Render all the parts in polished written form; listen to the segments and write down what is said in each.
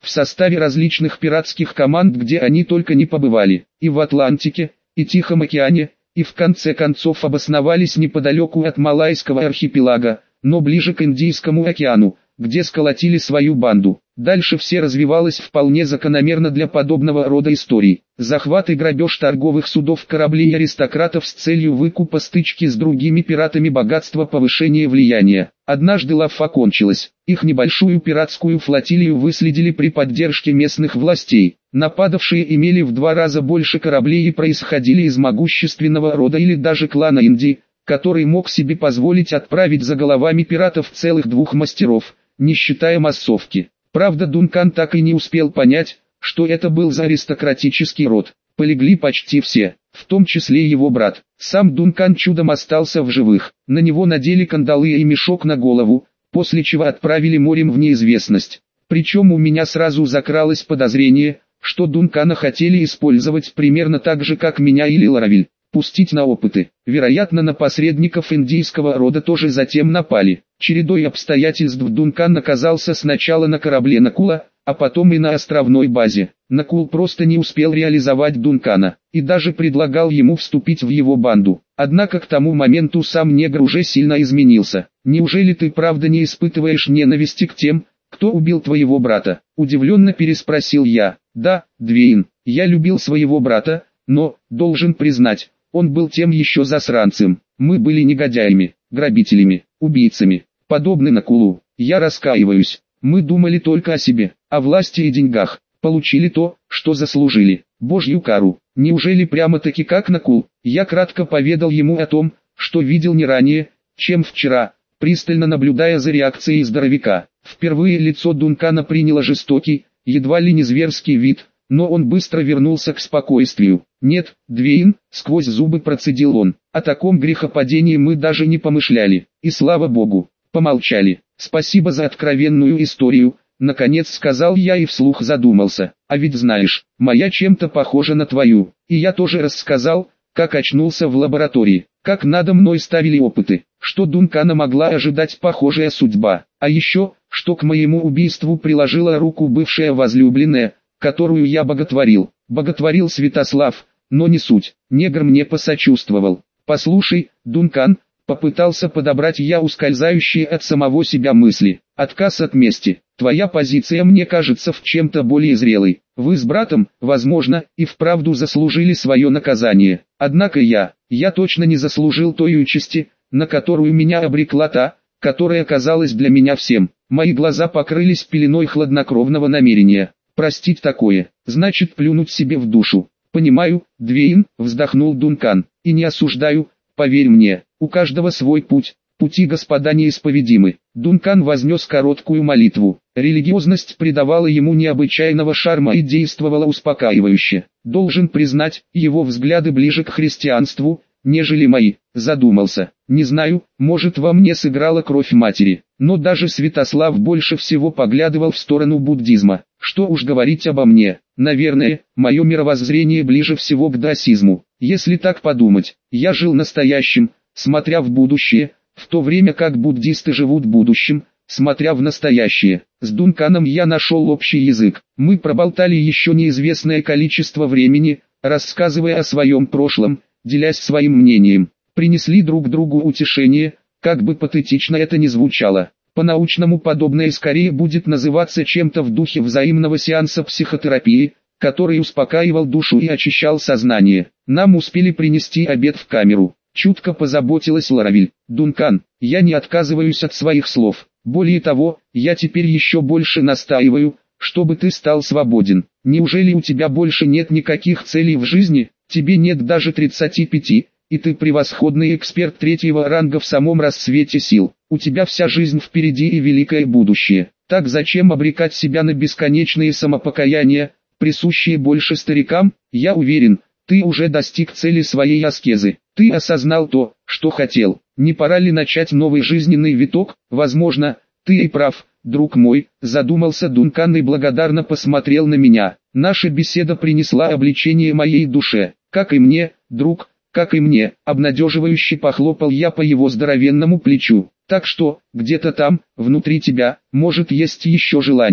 в составе различных пиратских команд, где они только не побывали, и в Атлантике, и Тихом океане, и в конце концов обосновались неподалеку от Малайского архипелага, но ближе к Индийскому океану, где сколотили свою банду. Дальше все развивалось вполне закономерно для подобного рода историй. Захват и грабеж торговых судов, кораблей и аристократов с целью выкупа, стычки с другими пиратами, богатство, повышение влияния. Однажды лафа кончилась. Их небольшую пиратскую флотилию выследили при поддержке местных властей. Нападавшие имели в 2 раза больше кораблей и происходили из могущественного рода или даже клана Индии, который мог себе позволить отправить за головами пиратов целых 2 мастеров, не считая массовки. Правда, Дункан так и не успел понять, что это был за аристократический род. Полегли почти все, в том числе его брат. Сам Дункан чудом остался в живых. На него надели кандалы и мешок на голову, после чего отправили морем в неизвестность. Причем у меня сразу закралось подозрение, что Дункана хотели использовать примерно так же, как меня или Ларавиль. Пустить на опыты. Вероятно, на посредников индийского рода тоже затем напали. Чередой обстоятельств Дункан оказался сначала на корабле Накула, а потом и на островной базе. Накул просто не успел реализовать Дункана, и даже предлагал ему вступить в его банду. Однако к тому моменту сам негр уже сильно изменился. «Неужели ты правда не испытываешь ненависти к тем, кто убил твоего брата?» Удивленно переспросил я. «Да, Двейн, я любил своего брата, но, должен признать, он был тем еще засранцем. Мы были негодяями, грабителями, убийцами, подобны Накулу. Я раскаиваюсь. Мы думали только о себе, о власти и деньгах. Получили то, что заслужили. Божью кару. Неужели прямо-таки как Накул?» Я кратко поведал ему о том, что видел не ранее, чем вчера, пристально наблюдая за реакцией здоровяка. Впервые лицо Дункана приняло жестокий, едва ли не зверский вид, но он быстро вернулся к спокойствию. «Нет, Двейн», — сквозь зубы процедил он, — «о таком грехопадении мы даже не помышляли, и слава Богу». Помолчали. «Спасибо за откровенную историю», — наконец сказал я и вслух задумался. «А ведь знаешь, моя чем-то похожа на твою». И я тоже рассказал, как очнулся в лаборатории, как надо мной ставили опыты, что Дункана могла ожидать похожая судьба, а еще, что к моему убийству приложила руку бывшая возлюбленная, которую я боготворил. Боготворил Святослав, но не суть. Негр мне посочувствовал. «Послушай, Дункан», — попытался подобрать я ускользающие от самого себя мысли. «Отказ от мести. Твоя позиция мне кажется в чем-то более зрелой. Вы с братом, возможно, и вправду заслужили свое наказание. Однако я точно не заслужил той участи, на которую меня обрекла та, которая казалась для меня всем». Мои глаза покрылись пеленой хладнокровного намерения. «Простить такое, значит плюнуть себе в душу». «Понимаю, Двейн», — вздохнул Дункан, — «и не осуждаю, поверь мне, у каждого свой путь, пути Господа неисповедимы». Дункан вознес короткую молитву. Религиозность придавала ему необычайного шарма и действовала успокаивающе. Должен признать, его взгляды ближе к христианству, нежели мои. Задумался. Не знаю, может, во мне сыграла кровь матери, но даже Святослав больше всего поглядывал в сторону буддизма. Что уж говорить обо мне. Наверное, мое мировоззрение ближе всего к даосизму. Если так подумать, я жил настоящим, смотря в будущее, в то время как буддисты живут будущим, смотря в настоящее. С Дунканом я нашел общий язык. Мы проболтали еще неизвестное количество времени, рассказывая о своем прошлом, делясь своим мнением. Принесли друг другу утешение, как бы патетично это ни звучало. По-научному подобное скорее будет называться чем-то в духе взаимного сеанса психотерапии, который успокаивал душу и очищал сознание. Нам успели принести обед в камеру. Чутко позаботилась Ларавиль. «Дункан, я не отказываюсь от своих слов. Более того, я теперь еще больше настаиваю, чтобы ты стал свободен. Неужели у тебя больше нет никаких целей в жизни? Тебе нет даже 35, и ты превосходный эксперт 3-го ранга в самом расцвете сил. У тебя вся жизнь впереди и великое будущее. Так зачем обрекать себя на бесконечные самопокаяния, присущие больше старикам? Я уверен, ты уже достиг цели своей аскезы. Ты осознал то, что хотел. Не пора ли начать новый жизненный виток? Возможно, ты и прав, друг мой», — задумался Дункан и благодарно посмотрел на меня. Наша беседа принесла облегчение моей душе. «Как и мне, друг, как и мне», — обнадеживающе похлопал я по его здоровенному плечу. «Так что, где-то там, внутри тебя, может есть еще желание.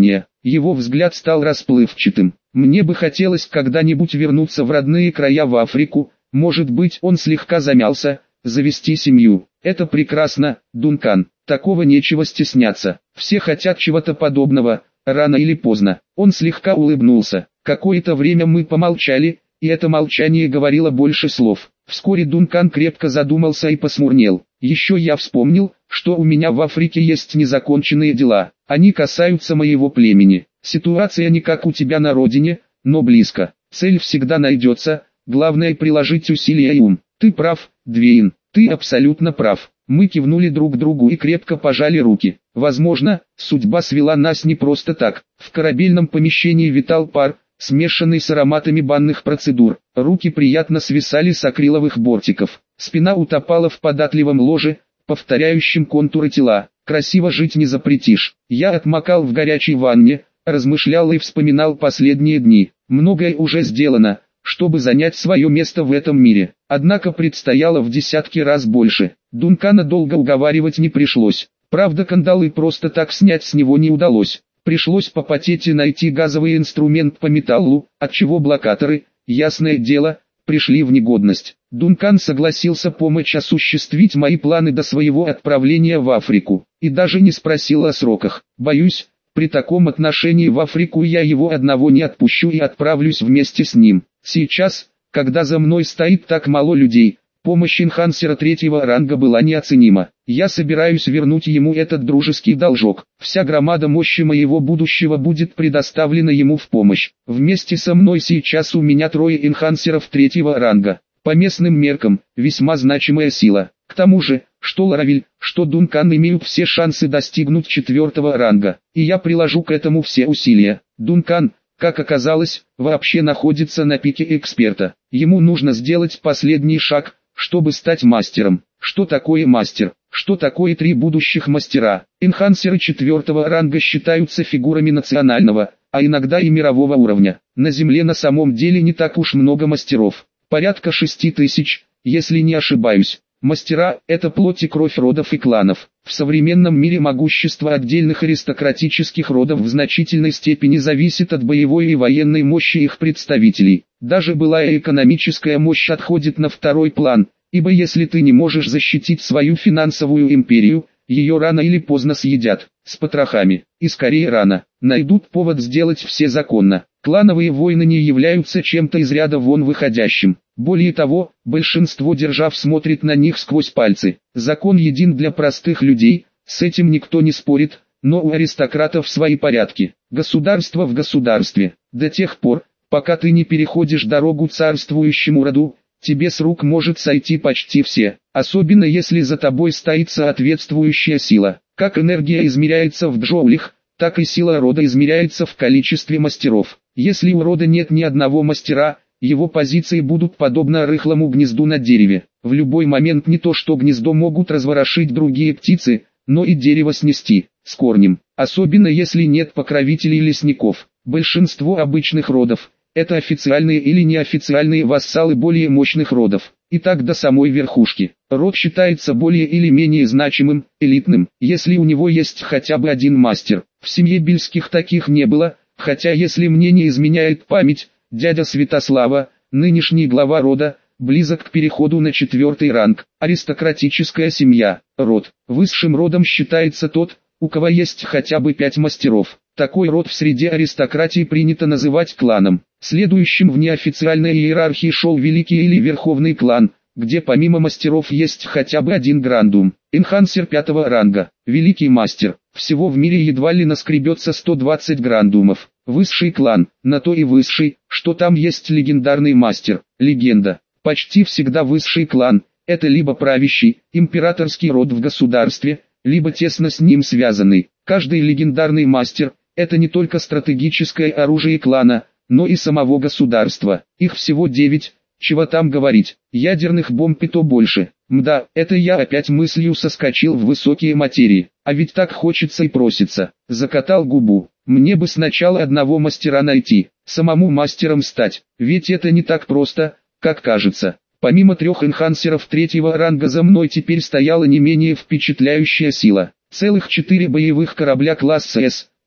Его взгляд стал расплывчатым. Мне бы хотелось когда-нибудь вернуться в родные края, в Африку. Может быть, он слегка замялся, завести семью. Это прекрасно, Дункан. Такого нечего стесняться. Все хотят чего-то подобного, рано или поздно. Он слегка улыбнулся. Какое-то время мы помолчали, и это молчание говорило больше слов. Вскоре Дункан крепко задумался и посмурнел. Еще я вспомнил, что у меня в Африке есть незаконченные дела. Они касаются моего племени. Ситуация не как у тебя на родине, но близко. Цель всегда найдется, главное приложить усилия и ум. Ты прав, Двейн, ты абсолютно прав. Мы кивнули друг другу и крепко пожали руки. Возможно, судьба свела нас не просто так. В корабельном помещении витал пар, смешанный с ароматами банных процедур. Руки приятно свисали с акриловых бортиков. Спина утопала в податливом ложе, повторяющем контуры тела. Красиво жить не запретишь. Я отмокал в горячей ванне, размышлял и вспоминал последние дни. Многое уже сделано, чтобы занять свое место в этом мире. Однако предстояло в десятки раз больше. Дункана долго уговаривать не пришлось. Правда, кандалы просто так снять с него не удалось. Пришлось попотеть и найти газовый инструмент по металлу, отчего блокаторы, ясное дело, пришли в негодность. Дункан согласился помочь осуществить мои планы до своего отправления в Африку. И даже не спросил о сроках. Боюсь, при таком отношении в Африку я его одного не отпущу и отправлюсь вместе с ним. Сейчас, когда за мной стоит так мало людей, помощь энхансера третьего ранга была неоценима. Я собираюсь вернуть ему этот дружеский должок. Вся громада мощи моего будущего будет предоставлена ему в помощь. Вместе со мной сейчас у меня 3 энхансеров третьего ранга. По местным меркам, весьма значимая сила. К тому же, что Ларавиль, что Дункан имеют все шансы достигнуть 4-го ранга. И я приложу к этому все усилия. Дункан, как оказалось, вообще находится на пике эксперта. Ему нужно сделать последний шаг, чтобы стать мастером. Что такое мастер? Что такое 3 будущих мастера? Энхансеры 4-го ранга считаются фигурами национального, а иногда и мирового уровня. На Земле на самом деле не так уж много мастеров. Порядка 6000, если не ошибаюсь. Мастера – это плоть и кровь родов и кланов. В современном мире могущество отдельных аристократических родов в значительной степени зависит от боевой и военной мощи их представителей. Даже былая экономическая мощь отходит на второй план, ибо если ты не можешь защитить свою финансовую империю, ее рано или поздно съедят, с потрохами, и скорее рано, найдут повод сделать все законно. Клановые войны не являются чем-то из ряда вон выходящим. Более того, большинство держав смотрит на них сквозь пальцы. Закон един для простых людей, с этим никто не спорит, но у аристократов свои порядки. Государство в государстве. До тех пор, пока ты не переходишь дорогу царствующему роду, тебе с рук может сойти почти все, особенно если за тобой стоит соответствующая сила. Как энергия измеряется в джоулях, так и сила рода измеряется в количестве мастеров. Если у рода нет ни одного мастера, его позиции будут подобны рыхлому гнезду на дереве. В любой момент не то что гнездо могут разворошить другие птицы, но и дерево снести, с корнем. Особенно если нет покровителей лесников. Большинство обычных родов – это официальные или неофициальные вассалы более мощных родов. И так до самой верхушки. Род считается более или менее значимым, элитным, если у него есть хотя бы один мастер. В семье Бельских таких не было, хотя если мне не изменяет память, дядя Святослава, нынешний глава рода, близок к переходу на 4-й ранг. Аристократическая семья, род. Высшим родом считается тот, у кого есть хотя бы 5 мастеров. Такой род в среде аристократии принято называть кланом. Следующим в неофициальной иерархии шел Великий или Верховный клан, где помимо мастеров есть хотя бы один грандум. Энхансер 5-го ранга, Великий мастер. Всего в мире едва ли наскребется 120 грандумов. Высший клан, на то и высший, что там есть легендарный мастер, легенда. Почти всегда высший клан – это либо правящий, императорский род в государстве, либо тесно с ним связанный. Каждый легендарный мастер – это не только стратегическое оружие клана, но и самого государства. Их всего 9, чего там говорить, ядерных бомб и то больше. Мда, это я опять мыслью соскочил в высокие материи, а ведь так хочется и просится. Закатал губу. Мне бы сначала одного мастера найти, самому мастером стать, ведь это не так просто, как кажется. Помимо 3 энхансеров 3-го ранга за мной теперь стояла не менее впечатляющая сила. Целых 4 боевых корабля класса С,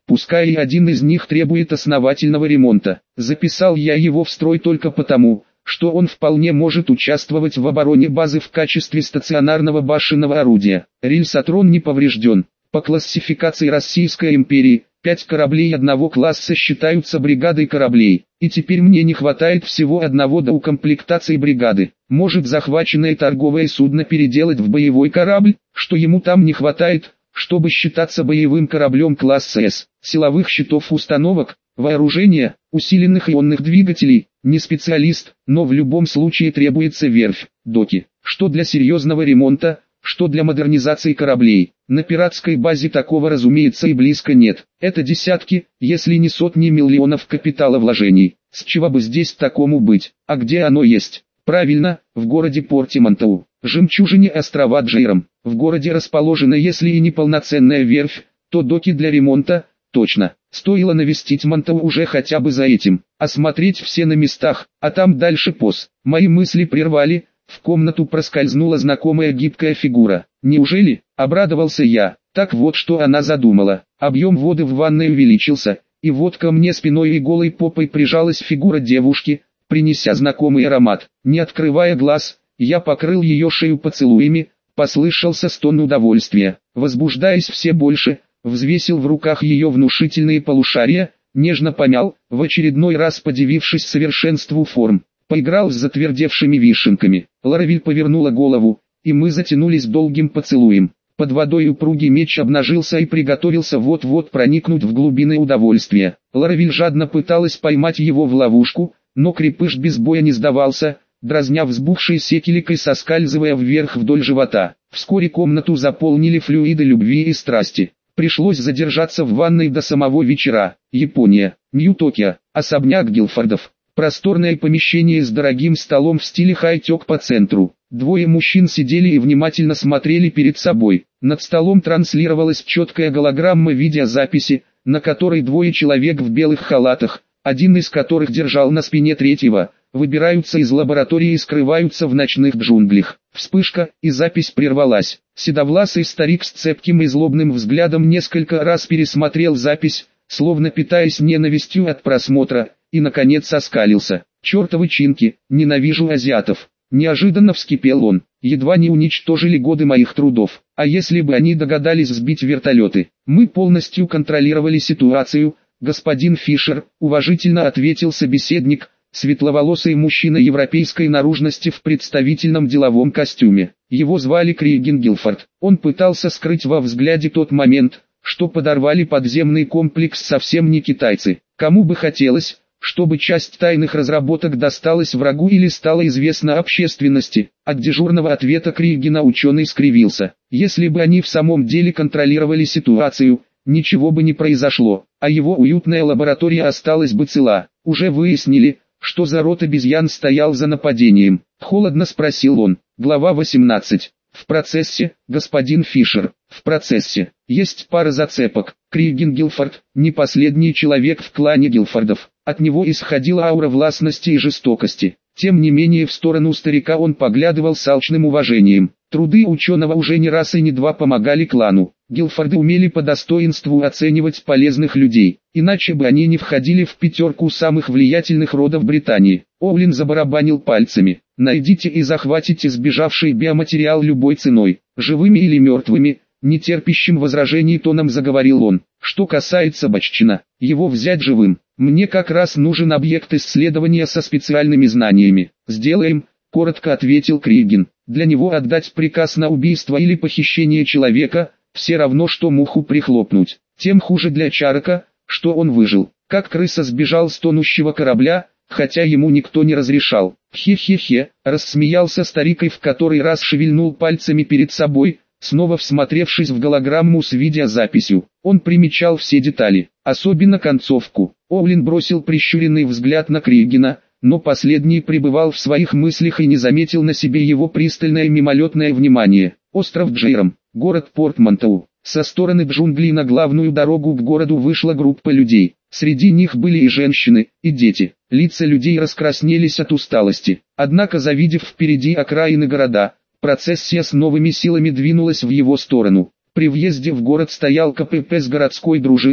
пускай и один из них требует основательного ремонта. Записал я его в строй только потому, что он вполне может участвовать в обороне базы в качестве стационарного башенного орудия. Рельсотрон не поврежден. По классификации Российской империи, 5 кораблей одного класса считаются бригадой кораблей, и теперь мне не хватает всего одного до укомплектации бригады. Может захваченное торговое судно переделать в боевой корабль, что ему там не хватает, чтобы считаться боевым кораблем класса С, силовых щитов установок, вооружения, усиленных ионных двигателей, не специалист, но в любом случае требуется верфь, доки, что для серьезного ремонта, что для модернизации кораблей. На пиратской базе такого разумеется и близко нет. Это десятки, если не сотни миллионов капиталовложений. С чего бы здесь такому быть? А где оно есть? Правильно, в городе Портимонтау, жемчужине острова Джейром. В городе расположена, если и не полноценная верфь, то доки для ремонта, точно. Стоило навестить Монтау уже хотя бы за этим, осмотреть все на местах, а там дальше пос. Мои мысли прервали, в комнату проскользнула знакомая гибкая фигура. Неужели? Обрадовался я. Так вот что она задумала. Объем воды в ванной увеличился, и вот ко мне спиной и голой попой прижалась фигура девушки, принеся знакомый аромат. Не открывая глаз, я покрыл ее шею поцелуями, послышался стон удовольствия. Возбуждаясь все больше, взвесил в руках ее внушительные полушария, нежно помял, в очередной раз подивившись совершенству форм. Поиграл с затвердевшими вишенками. Ларавиль повернула голову, и мы затянулись долгим поцелуем. Под водой упругий меч обнажился и приготовился вот-вот проникнуть в глубины удовольствия. Ларавиль жадно пыталась поймать его в ловушку, но крепыш без боя не сдавался, дразня взбухшей секеликой соскальзывая вверх вдоль живота. Вскоре комнату заполнили флюиды любви и страсти. Пришлось задержаться в ванной до самого вечера. Япония, Нью-Токио, особняк Гилфордов. Просторное помещение с дорогим столом в стиле хай-тек по центру. Двое мужчин сидели и внимательно смотрели перед собой. Над столом транслировалась четкая голограмма видеозаписи, на которой двое человек в белых халатах, один из которых держал на спине третьего, выбираются из лаборатории и скрываются в ночных джунглях. Вспышка, и запись прервалась. Седовласый старик с цепким и злобным взглядом несколько раз пересмотрел запись, словно питаясь ненавистью от просмотра, и наконец оскалился. «Чертовы чинки, ненавижу азиатов!» Неожиданно вскипел он. «Едва не уничтожили годы моих трудов. А если бы они догадались сбить вертолеты? Мы полностью контролировали ситуацию, господин Фишер», уважительно ответил собеседник, светловолосый мужчина европейской наружности в представительном деловом костюме. Его звали Криген Гилфорд. Он пытался скрыть во взгляде тот момент, что подорвали подземный комплекс совсем не китайцы. Кому бы хотелось, чтобы часть тайных разработок досталась врагу или стала известна общественности. От дежурного ответа Кригена ученый скривился. Если бы они в самом деле контролировали ситуацию, ничего бы не произошло, а его уютная лаборатория осталась бы цела. Уже выяснили, что за род обезьян стоял за нападением. Холодно спросил он. Глава 18. В процессе, господин Фишер, в процессе. Есть пара зацепок. Криген Гилфорд, не последний человек в клане Гилфордов. От него исходила аура властности и жестокости. Тем не менее в сторону старика он поглядывал с алчным уважением. Труды ученого уже не раз и не два помогали клану. Гилфорды умели по достоинству оценивать полезных людей, иначе бы они не входили в пятерку самых влиятельных родов Британии. Оуэн забарабанил пальцами. «Найдите и захватите сбежавший биоматериал любой ценой, живыми или мертвыми», нетерпящим возражений тоном заговорил он. «Что касается Баччина, его взять живым. Мне как раз нужен объект исследования со специальными знаниями». «Сделаем», — коротко ответил Криген. «Для него отдать приказ на убийство или похищение человека — все равно что муху прихлопнуть. Тем хуже для Чарока, что он выжил. Как крыса сбежал с тонущего корабля, хотя ему никто не разрешал». «Хе-хе-хе», — рассмеялся старик и в который раз шевельнул пальцами перед собой, снова всмотревшись в голограмму с видеозаписью. Он примечал все детали, особенно концовку. Оуэн бросил прищуренный взгляд на Кригена, но последний пребывал в своих мыслях и не заметил на себе его пристальное мимолетное внимание. Остров Джейром, город Портмонтау. Со стороны джунглей на главную дорогу к городу вышла группа людей. Среди них были и женщины, и дети. Лица людей раскраснелись от усталости. Однако, завидев впереди окраины города, процессия с новыми силами двинулась в его сторону. При въезде в город стоял КПП с городской дружиной,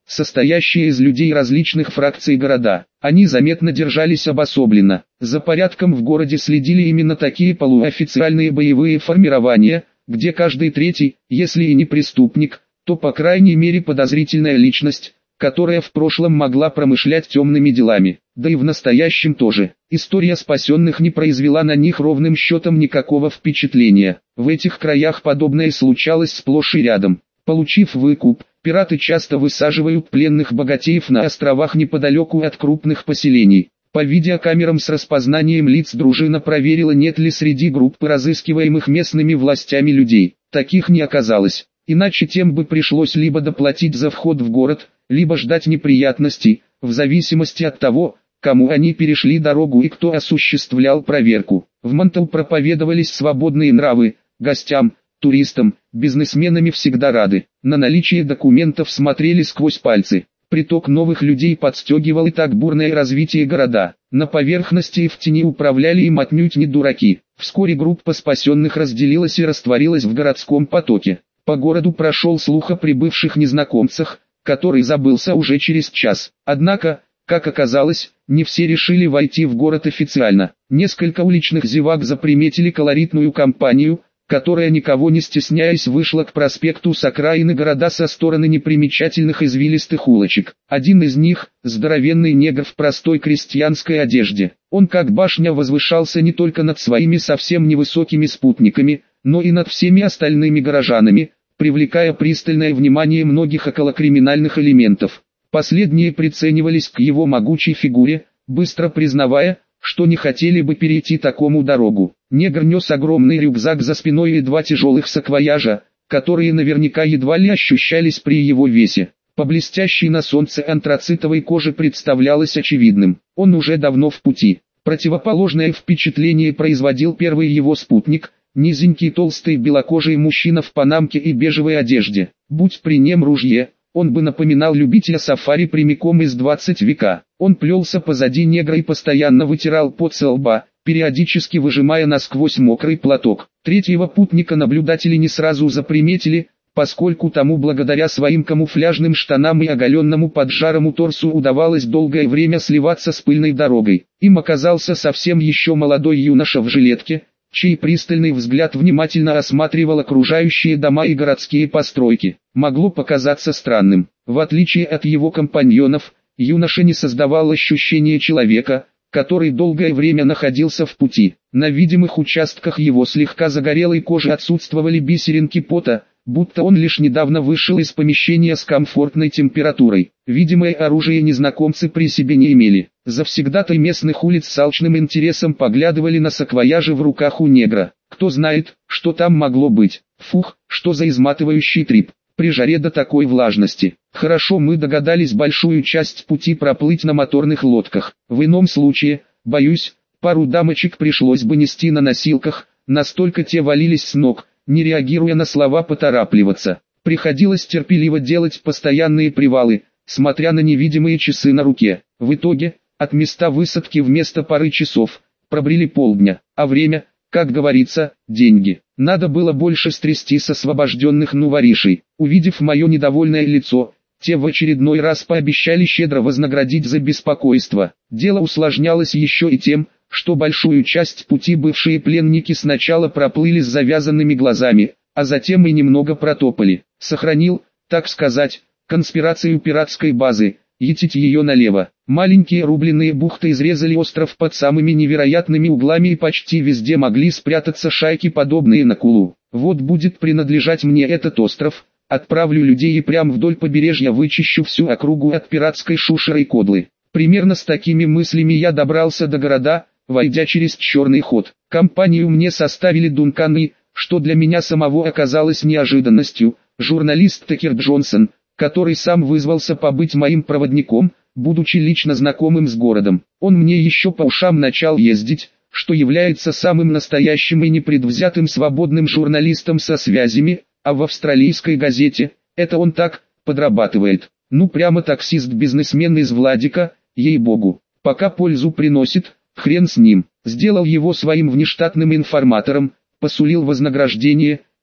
состоящая из людей различных фракций города. Они заметно держались обособленно. За порядком в городе следили именно такие полуофициальные боевые формирования, где каждый третий, если и не преступник, то по крайней мере подозрительная личность, которая в прошлом могла промышлять темными делами, да и в настоящем тоже. История спасенных не произвела на них ровным счетом никакого впечатления. В этих краях подобное случалось сплошь и рядом. Получив выкуп, пираты часто высаживают пленных богатеев на островах неподалеку от крупных поселений. По видеокамерам с распознанием лиц дружина проверила, нет ли среди группы разыскиваемых местными властями людей. Таких не оказалось. Иначе тем бы пришлось либо доплатить за вход в город, либо ждать неприятностей, в зависимости от того, кому они перешли дорогу и кто осуществлял проверку. В Монтел проповедовались свободные нравы, гостям, туристам, бизнесменами всегда рады. На наличие документов смотрели сквозь пальцы. Приток новых людей подстегивал и так бурное развитие города. На поверхности и в тени управляли им отнюдь не дураки. Вскоре группа спасенных разделилась и растворилась в городском потоке. По городу прошел слух о прибывших незнакомцах, который забылся уже через час. Однако, как оказалось, не все решили войти в город официально. Несколько уличных зевак заприметили колоритную компанию, которая, никого не стесняясь, вышла к проспекту с окраины города со стороны непримечательных извилистых улочек. Один из них – здоровенный негр в простой крестьянской одежде. Он как башня возвышался не только над своими совсем невысокими спутниками, но и над всеми остальными горожанами, привлекая пристальное внимание многих околокриминальных элементов. Последние приценивались к его могучей фигуре, быстро признавая, что не хотели бы перейти такому дорогу. Негр нес огромный рюкзак за спиной и два тяжелых саквояжа, которые наверняка едва ли ощущались при его весе. По блестящей на солнце антрацитовой коже представлялось очевидным: он уже давно в пути. Противоположное впечатление производил первый его спутник, низенький толстый белокожий мужчина в панамке и бежевой одежде. Будь при нем ружье, он бы напоминал любителя сафари прямиком из 20 века. Он плелся позади негра и постоянно вытирал пот со лба, периодически выжимая насквозь мокрый платок. Третьего путника наблюдатели не сразу заприметили, поскольку тому благодаря своим камуфляжным штанам и оголенному поджарому торсу удавалось долгое время сливаться с пыльной дорогой. Им оказался совсем еще молодой юноша в жилетке, чей пристальный взгляд внимательно осматривал окружающие дома и городские постройки. Могло показаться странным. В отличие от его компаньонов, юноша не создавал ощущения человека, который долгое время находился в пути. На видимых участках его слегка загорелой кожи отсутствовали бисеринки пота, будто он лишь недавно вышел из помещения с комфортной температурой. Видимое оружие незнакомцы при себе не имели. Завсегдатай местных улиц с алчным интересом поглядывали на саквояжи в руках у негра. Кто знает, что там могло быть. Фух, что за изматывающий трип. При жаре до такой влажности. Хорошо, мы догадались большую часть пути проплыть на моторных лодках. В ином случае, боюсь, пару дамочек пришлось бы нести на носилках, настолько те валились с ног, не реагируя на слова поторапливаться. Приходилось терпеливо делать постоянные привалы, смотря на невидимые часы на руке. В итоге, от места высадки вместо пары часов, пробрели полдня, а время, как говорится, деньги. Надо было больше стрясти с освобожденных нуворишей. Увидев мое недовольное лицо, те в очередной раз пообещали щедро вознаградить за беспокойство. Дело усложнялось еще и тем, что большую часть пути бывшие пленники сначала проплыли с завязанными глазами, а затем и немного протопали. Сохранил, так сказать, конспирацию пиратской базы, етить ее налево. Маленькие рубленые бухты изрезали остров под самыми невероятными углами, и почти везде могли спрятаться шайки, подобные Накулу. Вот будет принадлежать мне этот остров, отправлю людей и прямо вдоль побережья вычищу всю округу от пиратской шушеры и кодлы. Примерно с такими мыслями я добрался до города, войдя через черный ход. Компанию мне составили Дункан и, что для меня самого оказалось неожиданностью, журналист Текер Джонсон, который сам вызвался побыть моим проводником, будучи лично знакомым с городом. Он мне еще по ушам начал ездить, что является самым настоящим и непредвзятым свободным журналистом со связями, а в австралийской газете, это он так, подрабатывает. Ну прямо таксист-бизнесмен из Владика, ей-богу. Пока пользу приносит, хрен с ним. Сделал его своим внештатным информатором, посулил вознаграждение,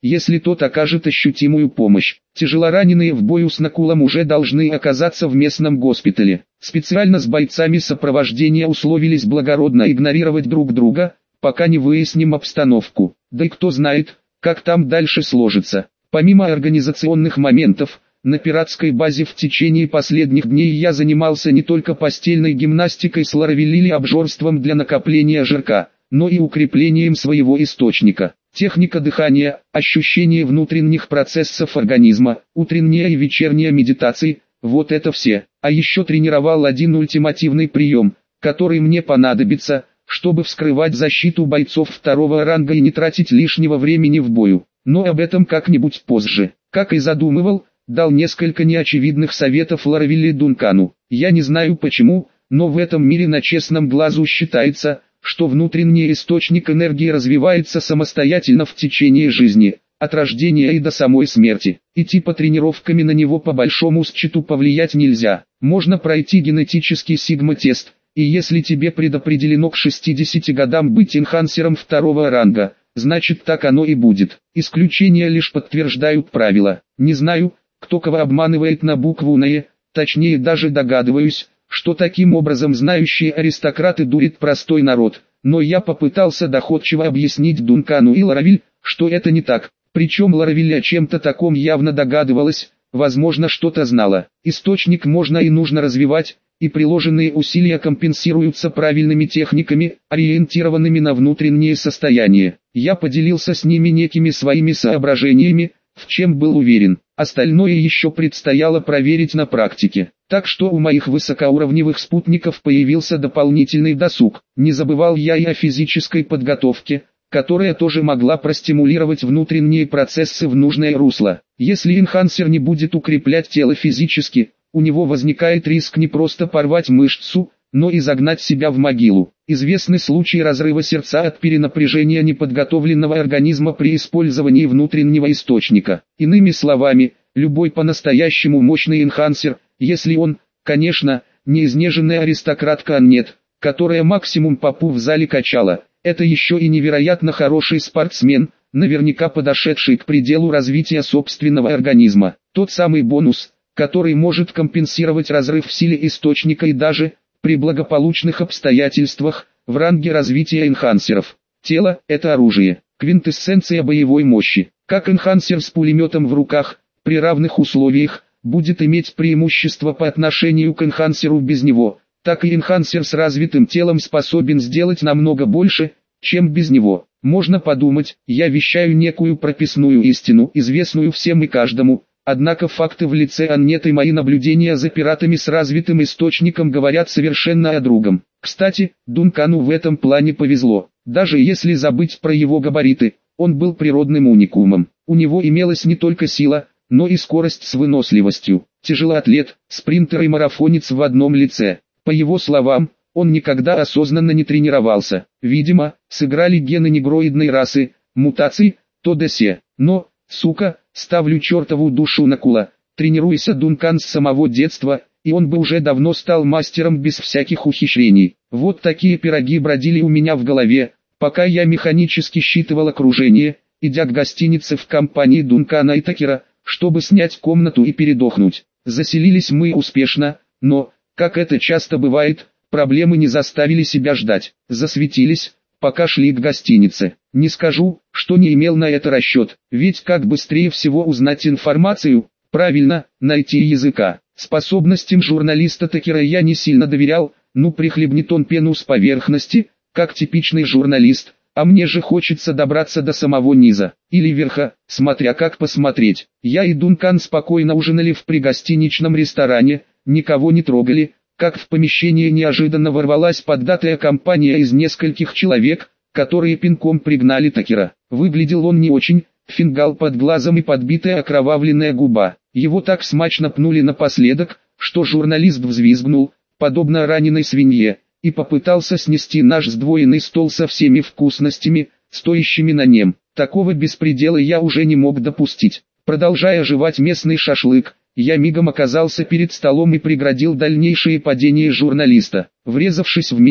если тот окажет ощутимую помощь. Тяжелораненые в бою с Накулом уже должны оказаться в местном госпитале. Специально с бойцами сопровождения условились благородно игнорировать друг друга, пока не выясним обстановку. Да и кто знает, как там дальше сложится. Помимо организационных моментов, на пиратской базе в течение последних дней я занимался не только постельной гимнастикой с Ларавель или обжорством для накопления жирка, но и укреплением своего источника. Техника дыхания, ощущение внутренних процессов организма, утренняя и вечерняя медитации – вот это все. А еще тренировал один ультимативный прием, который мне понадобится, чтобы вскрывать защиту бойцов второго ранга и не тратить лишнего времени в бою. Но об этом как-нибудь позже. Как и задумывал, дал несколько неочевидных советов Ларавель и Дункану. Я не знаю почему, но в этом мире на честном глазу считается, что внутренний источник энергии развивается самостоятельно в течение жизни, от рождения и до самой смерти. И типа тренировками на него по большому счету повлиять нельзя. Можно пройти генетический сигма-тест, и если тебе предопределено к 60 годам быть энхансером второго ранга, значит так оно и будет. Исключения лишь подтверждают правила. Не знаю, кто кого обманывает на букву «Н», точнее даже догадываюсь, что таким образом знающие аристократы дурят простой народ. Но я попытался доходчиво объяснить Дункану и Ларавель, что это не так. Причем Ларавель о чем-то таком явно догадывалась, возможно что-то знала. Источник можно и нужно развивать, и приложенные усилия компенсируются правильными техниками, ориентированными на внутреннее состояние. Я поделился с ними некими своими соображениями, в чем был уверен. Остальное еще предстояло проверить на практике. Так что у моих высокоуровневых спутников появился дополнительный досуг. Не забывал я и о физической подготовке, которая тоже могла простимулировать внутренние процессы в нужное русло. Если энхансер не будет укреплять тело физически, у него возникает риск не просто порвать мышцу, но и загнать себя в могилу. Известны случаи разрыва сердца от перенапряжения неподготовленного организма при использовании внутреннего источника. Иными словами, любой по-настоящему мощный энхансер, если он, конечно, не изнеженная аристократка Аннет, которая максимум попу в зале качала, это еще и невероятно хороший спортсмен, наверняка подошедший к пределу развития собственного организма. Тот самый бонус, который может компенсировать разрыв в силе источника и даже, при благополучных обстоятельствах, в ранге развития энхансеров. Тело – это оружие, квинтэссенция боевой мощи. Как энхансер с пулеметом в руках, при равных условиях, будет иметь преимущество по отношению к энхансеру без него, так и энхансер с развитым телом способен сделать намного больше, чем без него. Можно подумать, я вещаю некую прописную истину, известную всем и каждому. Однако факты в лице Аннет и мои наблюдения за пиратами с развитым источником говорят совершенно о другом. Кстати, Дункану в этом плане повезло. Даже если забыть про его габариты, он был природным уникумом. У него имелась не только сила, но и скорость с выносливостью. Тяжелоатлет, спринтер и марафонец в одном лице. По его словам, он никогда осознанно не тренировался. Видимо, сыграли гены негроидной расы, мутаций, то да се. Но, сука, ставлю чертову душу Накула, тренируйся Дункан с самого детства, и он бы уже давно стал мастером без всяких ухищрений. Вот такие пироги бродили у меня в голове, пока я механически считывал окружение, идя к гостинице в компании Дункана и Такера, чтобы снять комнату и передохнуть. Заселились мы успешно, но, как это часто бывает, проблемы не заставили себя ждать. Засветились, пока шли к гостинице. Не скажу, что не имел на это расчет, ведь как быстрее всего узнать информацию, правильно, найти языка. Способностям журналиста Такера я не сильно доверял, прихлебнет он пену с поверхности, как типичный журналист, а мне же хочется добраться до самого низа, или верха, смотря как посмотреть. Я и Дункан спокойно ужинали в пригостиничном ресторане, никого не трогали, как в помещение неожиданно ворвалась поддатая компания из нескольких человек, которые пинком пригнали Такера. Выглядел он не очень, фингал под глазом и подбитая окровавленная губа. Его так смачно пнули напоследок, что журналист взвизгнул, подобно раненой свинье, и попытался снести наш сдвоенный стол со всеми вкусностями, стоящими на нем. Такого беспредела я уже не мог допустить. Продолжая жевать местный шашлык, я мигом оказался перед столом и преградил дальнейшее падение журналиста. Врезавшись в меня,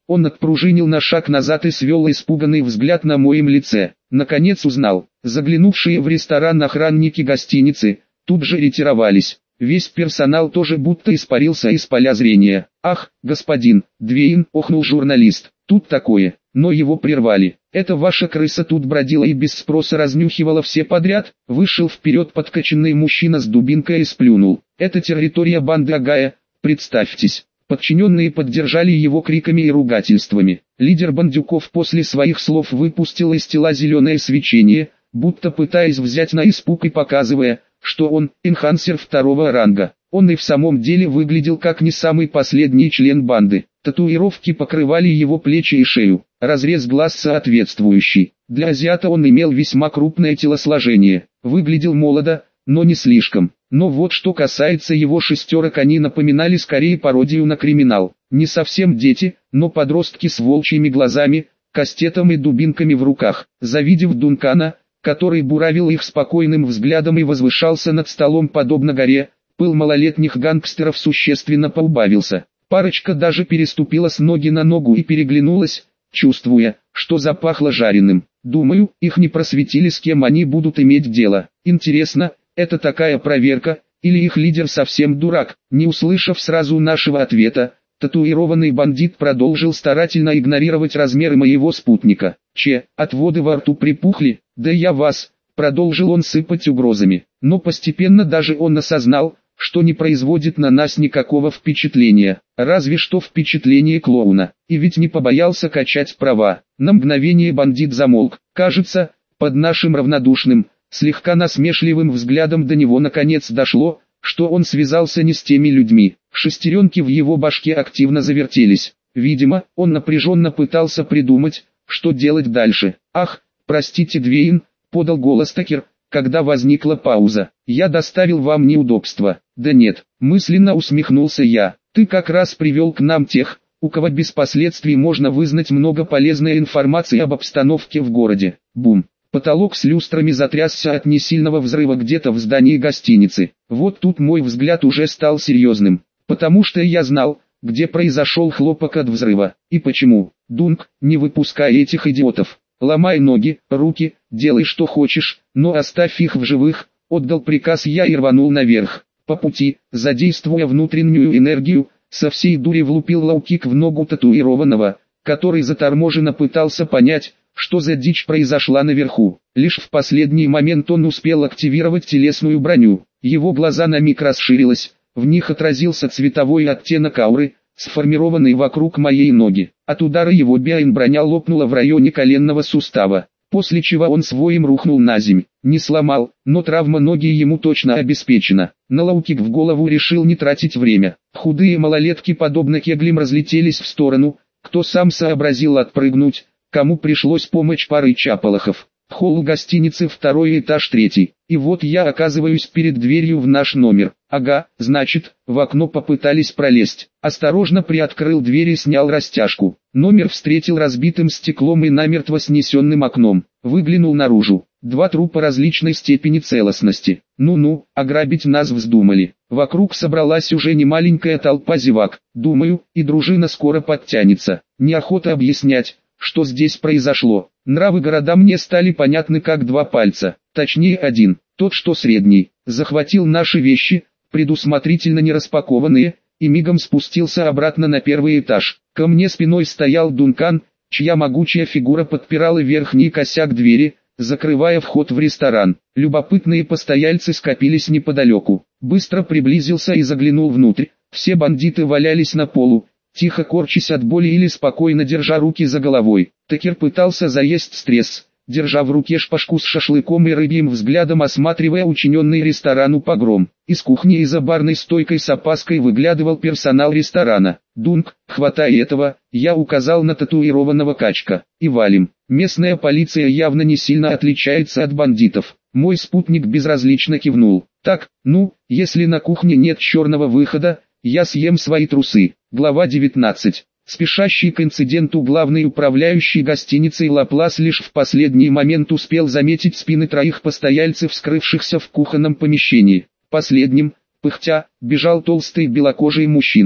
Он отпружинил на шаг назад и свел испуганный взгляд на моем лице. Наконец узнал. Заглянувшие в ресторан охранники гостиницы тут же ретировались. Весь персонал тоже будто испарился из поля зрения. «Ах, господин Двейн!» – охнул журналист. «Тут такое!» Но его прервали. «Это ваша крыса тут бродила и без спроса разнюхивала все подряд?» Вышел вперед подкачанный мужчина с дубинкой и сплюнул. «Это территория банды Агая, представьтесь». Подчиненные поддержали его криками и ругательствами. Лидер бандюков после своих слов выпустил из тела зеленое свечение, будто пытаясь взять на испуг и показывая, что он энхансер второго ранга. Он и в самом деле выглядел как не самый последний член банды. Татуировки покрывали его плечи и шею, разрез глаз соответствующий. Для азиата он имел весьма крупное телосложение, выглядел молодо, но не слишком. Но вот что касается его шестерок, они напоминали скорее пародию на криминал. Не совсем дети, но подростки с волчьими глазами, кастетом и дубинками в руках. Завидев Дункана, который буравил их спокойным взглядом и возвышался над столом подобно горе, пыл малолетних гангстеров существенно поубавился. Парочка даже переступила с ноги на ногу и переглянулась, чувствуя, что запахло жареным. Думаю, их не просветили, с кем они будут иметь дело. Интересно, это такая проверка, или их лидер совсем дурак? Не услышав сразу нашего ответа, татуированный бандит продолжил старательно игнорировать размеры моего спутника. Отводы во рту припухли, да я вас, продолжил он сыпать угрозами. Но постепенно даже он осознал, что не производит на нас никакого впечатления, разве что впечатление клоуна, и ведь не побоялся качать права. На мгновение бандит замолк. Кажется, под нашим равнодушным, слегка насмешливым взглядом до него наконец дошло, что он связался не с теми людьми. Шестеренки в его башке активно завертелись. Видимо, он напряженно пытался придумать, что делать дальше. «Ах, простите, Двейн», — подал голос Такер, когда возникла пауза. «Я доставил вам неудобства». «Да нет», — мысленно усмехнулся я. «Ты как раз привел к нам тех, у кого без последствий можно вызнать много полезной информации об обстановке в городе». Бум. Потолок с люстрами затрясся от несильного взрыва где-то в здании гостиницы. Вот тут мой взгляд уже стал серьезным, потому что я знал, где произошел хлопок от взрыва. И почему. Дунк, не выпускай этих идиотов. Ломай ноги, руки, делай что хочешь, но оставь их в живых. Отдал приказ я и рванул наверх. По пути, задействуя внутреннюю энергию, со всей дури влупил лоу-кик в ногу татуированного, который заторможенно пытался понять, что за дичь произошла наверху. Лишь в последний момент он успел активировать телесную броню. Его глаза на миг расширились, в них отразился цветовой оттенок ауры, сформированный вокруг моей ноги. От удара его броня лопнула в районе коленного сустава, после чего он своим рухнул на земь. Не сломал, но травма ноги ему точно обеспечена. На лоу-кик в голову решил не тратить время. Худые малолетки подобно кеглям разлетелись в сторону, кто сам сообразил отпрыгнуть, кому пришлось помочь парой чапалахов. Холл гостиницы, второй этаж, третий. И вот я оказываюсь перед дверью в наш номер. Ага, значит, в окно попытались пролезть. Осторожно приоткрыл дверь и снял растяжку. Номер встретил разбитым стеклом и намертво снесенным окном. Выглянул наружу. Два трупа различной степени целостности. Ну-ну, ограбить нас вздумали. Вокруг собралась уже немаленькая толпа зевак. Думаю, и дружина скоро подтянется. Неохота объяснять, что здесь произошло. Нравы города мне стали понятны как два пальца. Точнее один, тот что средний. Захватил наши вещи, предусмотрительно не распакованные, и мигом спустился обратно на первый этаж. Ко мне спиной стоял Дункан, чья могучая фигура подпирала верхний косяк двери, закрывая вход в ресторан. Любопытные постояльцы скопились неподалеку. Быстро приблизился и заглянул внутрь. Все бандиты валялись на полу, тихо корчась от боли или спокойно держа руки за головой. Такер пытался заесть стресс, держа в руке шпажку с шашлыком и рыбьим взглядом осматривая учиненный ресторану погром. Из кухни и за барной стойкой с опаской выглядывал персонал ресторана. «Дунк, хватай этого», я указал на татуированного качка, «и валим». Местная полиция явно не сильно отличается от бандитов. Мой спутник безразлично кивнул. «Так, ну, если на кухне нет черного выхода, я съем свои трусы». Глава 19. Спешащий к инциденту главный управляющий гостиницей Лаплас лишь в последний момент успел заметить спины троих постояльцев, скрывшихся в кухонном помещении. Последним, пыхтя, бежал толстый белокожий мужчина.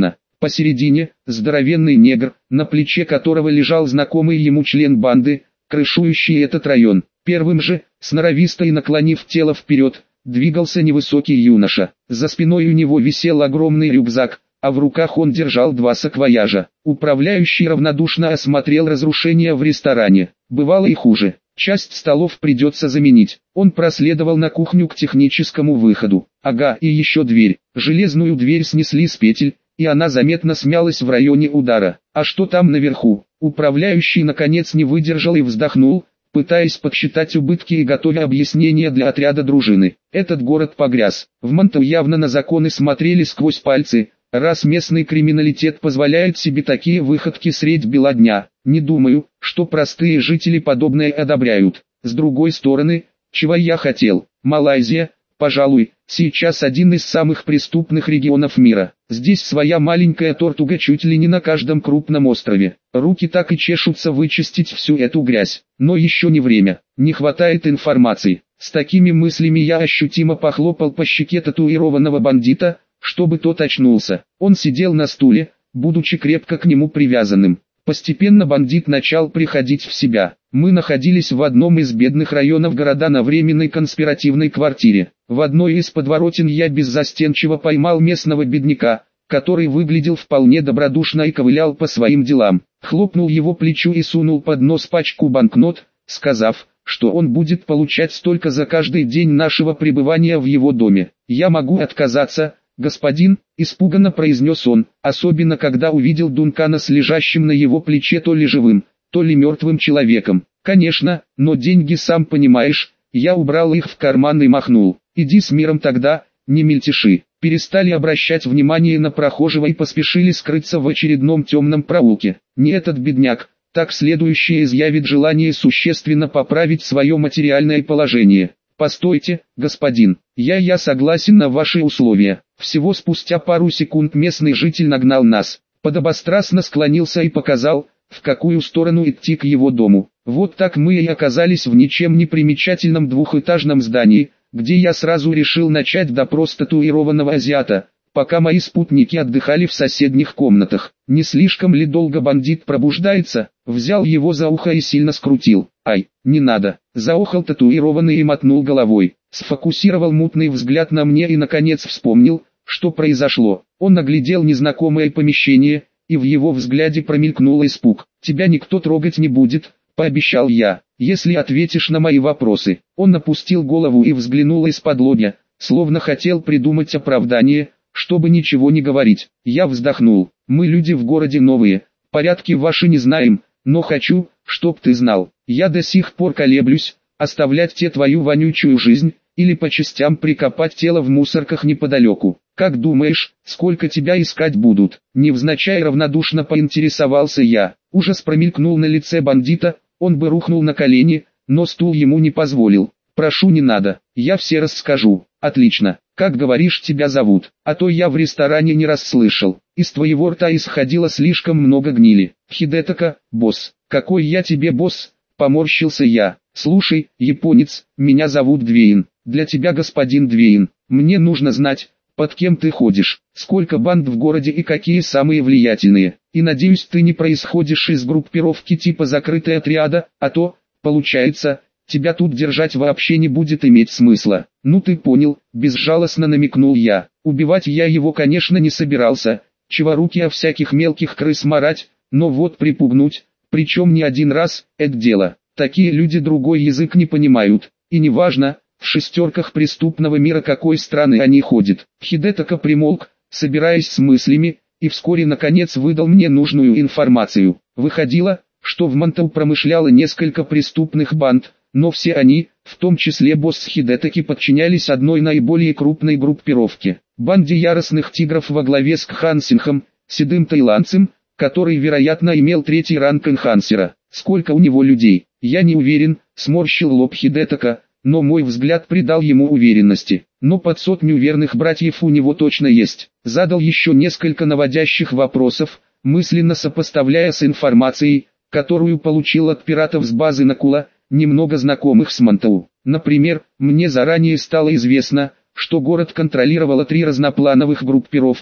Посередине – здоровенный негр, на плече которого лежал знакомый ему член банды, крышующий этот район. Первым же, сноровисто и наклонив тело вперед, двигался невысокий юноша. За спиной у него висел огромный рюкзак, а в руках он держал 2 саквояжа. Управляющий равнодушно осмотрел разрушения в ресторане. Бывало и хуже. Часть столов придется заменить. Он проследовал на кухню к техническому выходу. Ага, и еще дверь. Железную дверь снесли с петель, и она заметно смялась в районе удара. А что там наверху? Управляющий наконец не выдержал и вздохнул, пытаясь подсчитать убытки и готовя объяснения для отряда дружины. Этот город погряз. В Монтау явно на законы смотрели сквозь пальцы, раз местный криминалитет позволяет себе такие выходки средь бела дня. Не думаю, что простые жители подобное одобряют. С другой стороны, чего я хотел? Малайзия, пожалуй, сейчас один из самых преступных регионов мира. Здесь своя маленькая Тортуга чуть ли не на каждом крупном острове. Руки так и чешутся вычистить всю эту грязь. Но еще не время, не хватает информации. С такими мыслями я ощутимо похлопал по щеке татуированного бандита, чтобы тот очнулся. Он сидел на стуле, будучи крепко к нему привязанным. Постепенно бандит начал приходить в себя. Мы находились в одном из бедных районов города на временной конспиративной квартире. В одной из подворотен я беззастенчиво поймал местного бедняка, который выглядел вполне добродушно и ковылял по своим делам. Хлопнул его плечу и сунул под нос пачку банкнот, сказав, что он будет получать столько за каждый день нашего пребывания в его доме. «Я могу отказаться, господин», — испуганно произнес он, особенно когда увидел Дункана с лежащим на его плече то ли живым, то ли мертвым человеком. «Конечно, но деньги сам понимаешь». Я убрал их в карман и махнул. «Иди с миром тогда, не мельтеши». Перестали обращать внимание на прохожего и поспешили скрыться в очередном темном проулке. Не этот бедняк, так следующее изъявит желание существенно поправить свое материальное положение. «Постойте, господин, я согласен на ваши условия». Всего спустя пару секунд местный житель нагнал нас, подобострастно склонился и показал, в какую сторону идти к его дому. Вот так мы и оказались в ничем не примечательном двухэтажном здании, где я сразу решил начать допрос татуированного азиата, пока мои спутники отдыхали в соседних комнатах. Не слишком ли долго бандит пробуждается? Взял его за ухо и сильно скрутил. «Ай, не надо!» Заохал татуированный и мотнул головой. Сфокусировал мутный взгляд на мне и наконец вспомнил, что произошло. Он оглядел незнакомое помещение, и в его взгляде промелькнул испуг. «Тебя никто трогать не будет», — пообещал я, — «если ответишь на мои вопросы». Он опустил голову и взглянул из-под-лобья, словно хотел придумать оправдание, чтобы ничего не говорить. Я вздохнул. «Мы люди в городе новые, порядки ваши не знаем, но хочу, чтоб ты знал, я до сих пор колеблюсь, оставлять тебе твою вонючую жизнь, или по частям прикопать тело в мусорках неподалеку. Как думаешь, сколько тебя искать будут?» Невзначай равнодушно поинтересовался я. Ужас промелькнул на лице бандита, он бы рухнул на колени, но стул ему не позволил. «Прошу, не надо, я все расскажу». «Отлично, как говоришь, тебя зовут? А то я в ресторане не расслышал. Из твоего рта исходило слишком много гнили». «Хидетака, босс». «Какой я тебе босс?» — поморщился я. «Слушай, японец, меня зовут Двейн. Для тебя господин Двейн. Мне нужно знать, под кем ты ходишь, сколько банд в городе и какие самые влиятельные. И надеюсь, ты не происходишь из группировки типа закрытая триада, а то, получается, тебя тут держать вообще не будет иметь смысла». «Ну ты понял», — безжалостно намекнул я. Убивать я его, конечно, не собирался, чего руки о всяких мелких крыс марать, но вот припугнуть, причем не один раз, это дело. Такие люди другой язык не понимают, и неважно, в шестерках преступного мира какой страны они ходят. Хидетака примолк, собираясь с мыслями, и вскоре наконец выдал мне нужную информацию. Выходило, что в Монтау промышляло несколько преступных банд, но все они, в том числе босс Хидетаки, подчинялись одной наиболее крупной группировке. Банде яростных тигров во главе с Кхансинхом, седым таиландцем, который, вероятно, имел 3-й ранг энхансера. Сколько у него людей, я не уверен, сморщил лоб Хидетака, но мой взгляд придал ему уверенности. Но под 100 верных братьев у него точно есть. Задал еще несколько наводящих вопросов, мысленно сопоставляя с информацией, которую получил от пиратов с базы Накула, немного знакомых с Монтау. Например, мне заранее стало известно, что город контролировало 3 разноплановых группировки,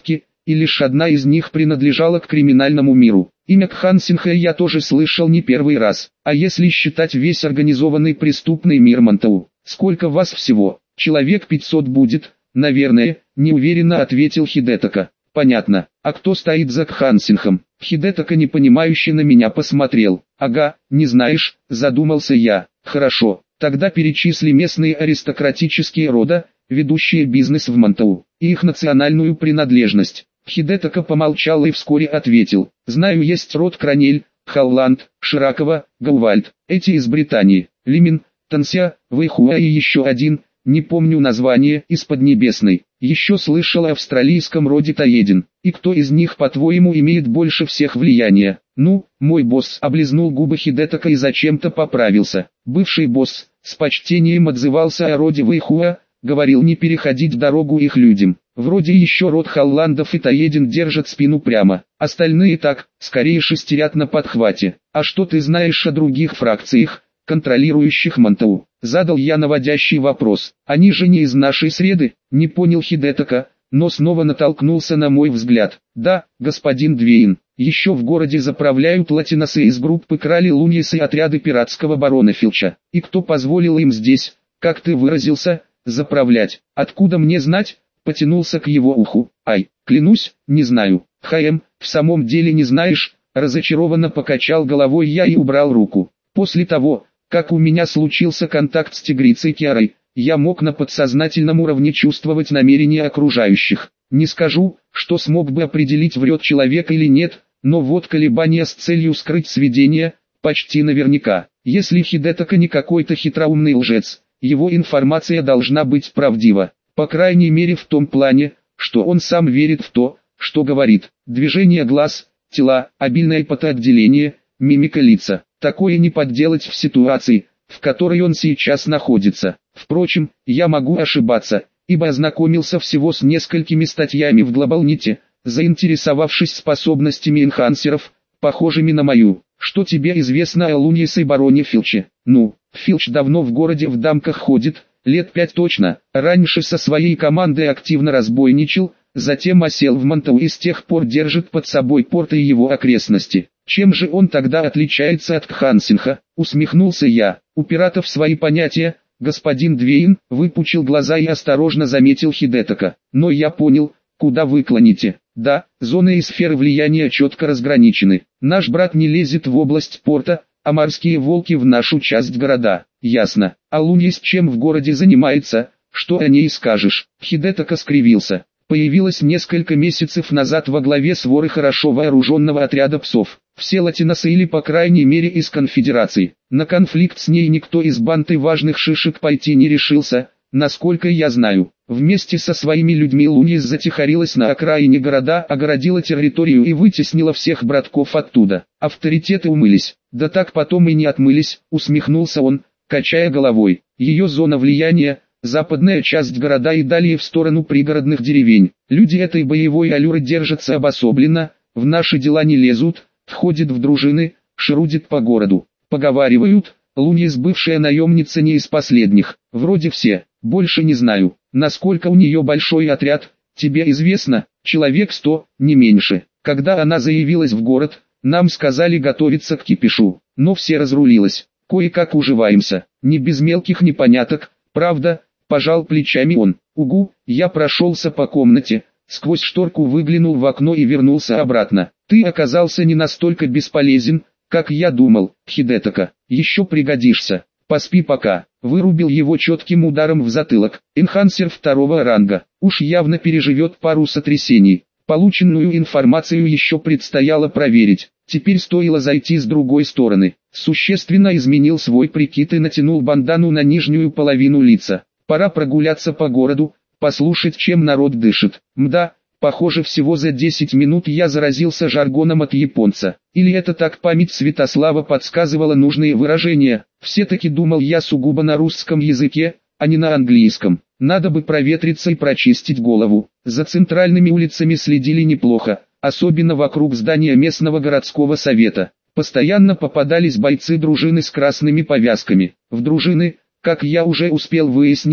и лишь одна из них принадлежала к криминальному миру. Имя Кхансинха я тоже слышал не первый раз. А если считать весь организованный преступный мир Монтау, сколько вас всего? Человек 500 будет, наверное, неуверенно ответил Хидетака. Понятно. А кто стоит за Кхансинхом? Хидетака непонимающе на меня посмотрел. Ага, не знаешь, задумался я. Хорошо, тогда перечисли местные аристократические рода, ведущие бизнес в Монтау, и их национальную принадлежность. Хидетака помолчал и вскоре ответил. Знаю, есть род Кранель, Холланд, Ширакова, Гаувальд. Эти из Британии. Лимин, Танся, Вэйхуа и еще один, не помню название, из Поднебесной. Еще слышал о австралийском роде Таедин. И кто из них, по-твоему, имеет больше всех влияния? Ну, мой босс, облизнул губы Хидетака и зачем-то поправился. Бывший босс, с почтением отзывался о роде Вэйхуа, говорил не переходить дорогу их людям. Вроде еще род Холландов и Таедин держат спину прямо. Остальные так, скорее шестерят на подхвате. А что ты знаешь о других фракциях, контролирующих Монтау? Задал я наводящий вопрос. Они же не из нашей среды, не понял Хидетака, но снова натолкнулся на мой взгляд. Да, господин Двейн, еще в городе заправляют латиносы из группы Крали Луньес и отряды пиратского барона Филча. И кто позволил им здесь, как ты выразился, заправлять? Откуда мне знать? Потянулся к его уху. Ай, клянусь, не знаю. В самом деле не знаешь? Разочарованно покачал головой я и убрал руку. После того, как у меня случился контакт с тигрицей Киарой, я мог на подсознательном уровне чувствовать намерения окружающих. Не скажу, что смог бы определить, врет человек или нет, но вот колебания с целью скрыть сведения, почти наверняка. Если Хидетака не какой-то хитроумный лжец, его информация должна быть правдива. По крайней мере в том плане, что он сам верит в то, что говорит. Движение глаз, тела, обильное потоотделение, мимика лица. Такое не подделать в ситуации, в которой он сейчас находится. Впрочем, я могу ошибаться, ибо ознакомился всего с несколькими статьями в Глобалните, заинтересовавшись способностями энхансеров, похожими на мою. Что тебе известно о Луньесе и бароне Филче? Ну, Филч давно в городе в дамках ходит, лет 5 точно. Раньше со своей командой активно разбойничал, затем осел в Монтау и с тех пор держит под собой порт и его окрестности. Чем же он тогда отличается от Кхансинха? Усмехнулся я. У пиратов свои понятия. Господин Двейн выпучил глаза и осторожно заметил Хидетака. Но я понял, куда вы клоните. Да, зоны и сферы влияния четко разграничены. Наш брат не лезет в область порта, а морские волки в нашу часть города. Ясно. А Луньес чем в городе занимается? Что о ней скажешь? Хидетака скривился. Появилась несколько месяцев назад во главе своры хорошо вооруженного отряда псов. Все латиносы или по крайней мере из конфедерации. На конфликт с ней никто из банды важных шишек пойти не решился, насколько я знаю. Вместе со своими людьми Луньес затихарилась на окраине города, огородила территорию и вытеснила всех братков оттуда. Авторитеты умылись. Да так потом и не отмылись, усмехнулся он, качая головой. Ее зона влияния — западная часть города и далее в сторону пригородных деревень. Люди этой боевой аллюры держатся обособленно, в наши дела не лезут, входят в дружины, шарудят по городу. Поговаривают, Луньес бывшая наемница не из последних. Вроде все, больше не знаю. Насколько у нее большой отряд, тебе известно? Человек 100, не меньше. Когда она заявилась в город, нам сказали готовиться к кипишу. Но все разрулилось. Кое-как уживаемся. Не без мелких непоняток, правда? Пожал плечами он. Угу, я прошелся по комнате, сквозь шторку выглянул в окно и вернулся обратно. Ты оказался не настолько бесполезен, как я думал, Хидетака. Еще пригодишься. Поспи пока. Вырубил его четким ударом в затылок. Энхансер 2-го ранга. Уж явно переживет пару сотрясений. Полученную информацию еще предстояло проверить. Теперь стоило зайти с другой стороны. Существенно изменил свой прикид и натянул бандану на нижнюю половину лица. Пора прогуляться по городу, послушать, чем народ дышит. Мда, похоже, всего за 10 минут я заразился жаргоном от японца. Или это так память Святослава подсказывала нужные выражения. Все-таки думал я сугубо на русском языке, а не на английском. Надо бы проветриться и прочистить голову. За центральными улицами следили неплохо, особенно вокруг здания местного городского совета. Постоянно попадались бойцы дружины с красными повязками. В дружины, как я уже успел выяснить,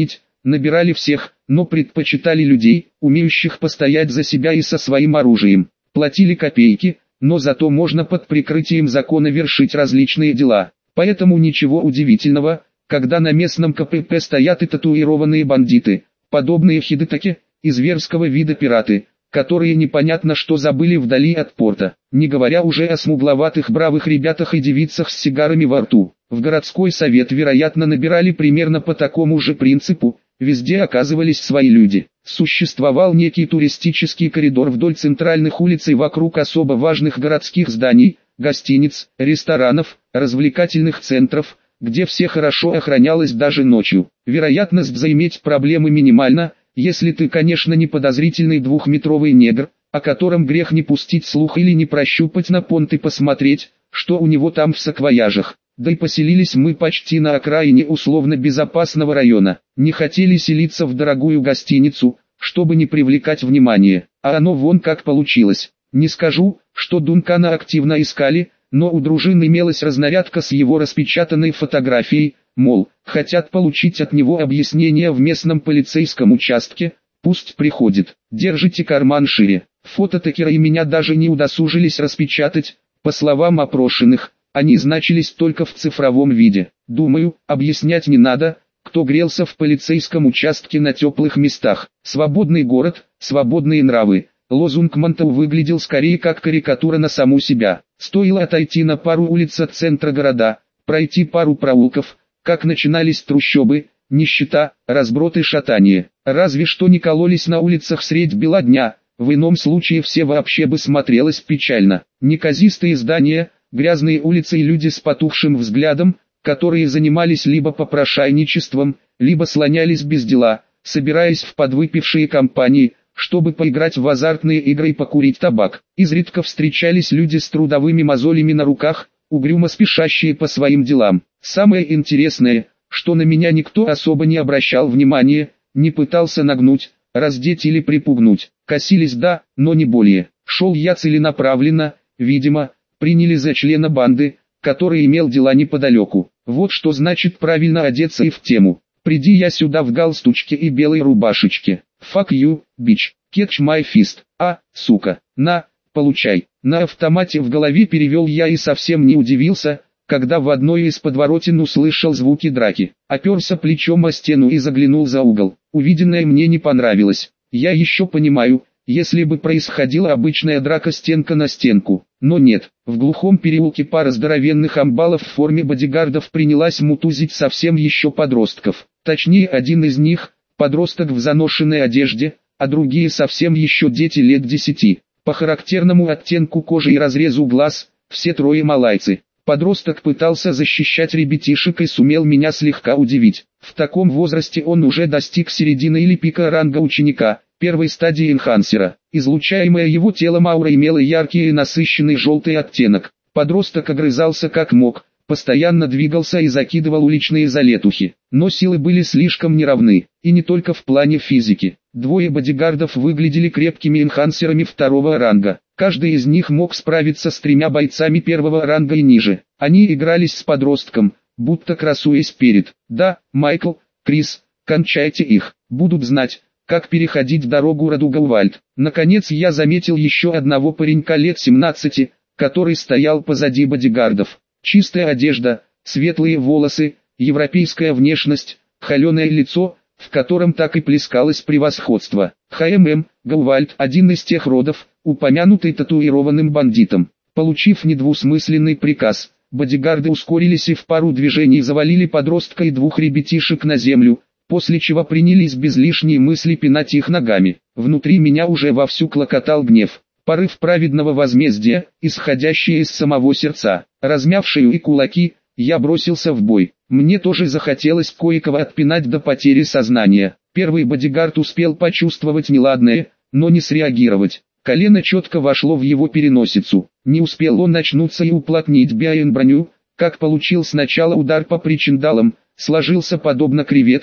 набирали всех, но предпочитали людей, умеющих постоять за себя и со своим оружием. Платили копейки, но зато можно под прикрытием закона вершить различные дела. Поэтому ничего удивительного, когда на местном КПП стоят и татуированные бандиты, подобные Хидетаке, и зверского вида пираты, которые непонятно что забыли вдали от порта, не говоря уже о смугловатых бравых ребятах и девицах с сигарами во рту. В городской совет, вероятно, набирали примерно по такому же принципу, везде оказывались свои люди. Существовал некий туристический коридор вдоль центральных улиц и вокруг особо важных городских зданий, гостиниц, ресторанов, развлекательных центров, где все хорошо охранялось даже ночью. Вероятность заиметь проблемы минимальна, если ты, конечно, не подозрительный двухметровый негр, о котором грех не пустить слух или не прощупать на понт и посмотреть, что у него там в саквояжах. Да и поселились мы почти на окраине условно безопасного района. Не хотели селиться в дорогую гостиницу, чтобы не привлекать внимание, а оно вон как получилось. Не скажу, что Дункана активно искали, но у дружин имелась разнарядка с его распечатанной фотографией, мол, хотят получить от него объяснение в местном полицейском участке, пусть приходит. Держите карман шире. Фото Такера и меня даже не удосужились распечатать, по словам опрошенных, они значились только в цифровом виде. Думаю, объяснять не надо, кто грелся в полицейском участке на теплых местах. Свободный город, свободные нравы. Лозунг Монтау выглядел скорее как карикатура на саму себя. Стоило отойти на пару улиц от центра города, пройти пару проулков, как начинались трущобы, нищета, разброд и шатание. Разве что не кололись на улицах средь бела дня, в ином случае все вообще бы смотрелось печально. Неказистые здания, грязные улицы и люди с потухшим взглядом, которые занимались либо попрошайничеством, либо слонялись без дела, собираясь в подвыпившие компании, чтобы поиграть в азартные игры и покурить табак. Изредка встречались люди с трудовыми мозолями на руках, угрюмо спешащие по своим делам. Самое интересное, что на меня никто особо не обращал внимания, не пытался нагнуть, раздеть или припугнуть. Косились да, но не более. Шел я целенаправленно, видимо, приняли за члена банды, который имел дела неподалеку. Вот что значит правильно одеться и в тему. Приди я сюда в галстучке и белой рубашечке. Fuck you, bitch, catch my fist. А, сука, на, получай. На автомате в голове перевел я и совсем не удивился, когда в одной из подворотен услышал звуки драки. Оперся плечом о стену и заглянул за угол. Увиденное мне не понравилось. Я еще понимаю, если бы происходила обычная драка стенка на стенку. Но нет, в глухом переулке пара здоровенных амбалов в форме бодигардов принялась мутузить совсем еще подростков. Точнее, один из них, подросток в заношенной одежде, а другие совсем еще дети лет 10. По характерному оттенку кожи и разрезу глаз, все трое малайцы. Подросток пытался защищать ребятишек и сумел меня слегка удивить. В таком возрасте он уже достиг середины или пика ранга ученика, первой стадии энхансера. Излучаемая его телом аура имела яркий и насыщенный желтый оттенок. Подросток огрызался как мог, постоянно двигался и закидывал уличные залетухи. Но силы были слишком неравны, и не только в плане физики. Двое бодигардов выглядели крепкими энхансерами второго ранга. Каждый из них мог справиться с 3 бойцами первого ранга и ниже. Они игрались с подростком, будто красуясь перед. Да, Майкл, Крис, кончайте их, будут знать, как переходить дорогу Радугавальд. Наконец я заметил еще одного паренька лет 17, который стоял позади бодигардов. Чистая одежда, светлые волосы, европейская внешность, холеное лицо, в котором так и плескалось превосходство. Гаувальд, один из тех родов, упомянутый татуированным бандитом. Получив недвусмысленный приказ, бодигарды ускорились и в пару движений завалили подростка и 2 ребятишек на землю, после чего принялись без лишней мысли пинать их ногами. Внутри меня уже вовсю клокотал гнев. Порыв праведного возмездия, исходящий из самого сердца. Размяв шею и кулаки, я бросился в бой. Мне тоже захотелось кое-кого отпинать до потери сознания. Первый бодигард успел почувствовать неладное, но не среагировать. Колено четко вошло в его переносицу. Не успел он очнуться и уплотнить броню, как получил сначала удар по причиндалам, сложился подобно креветке,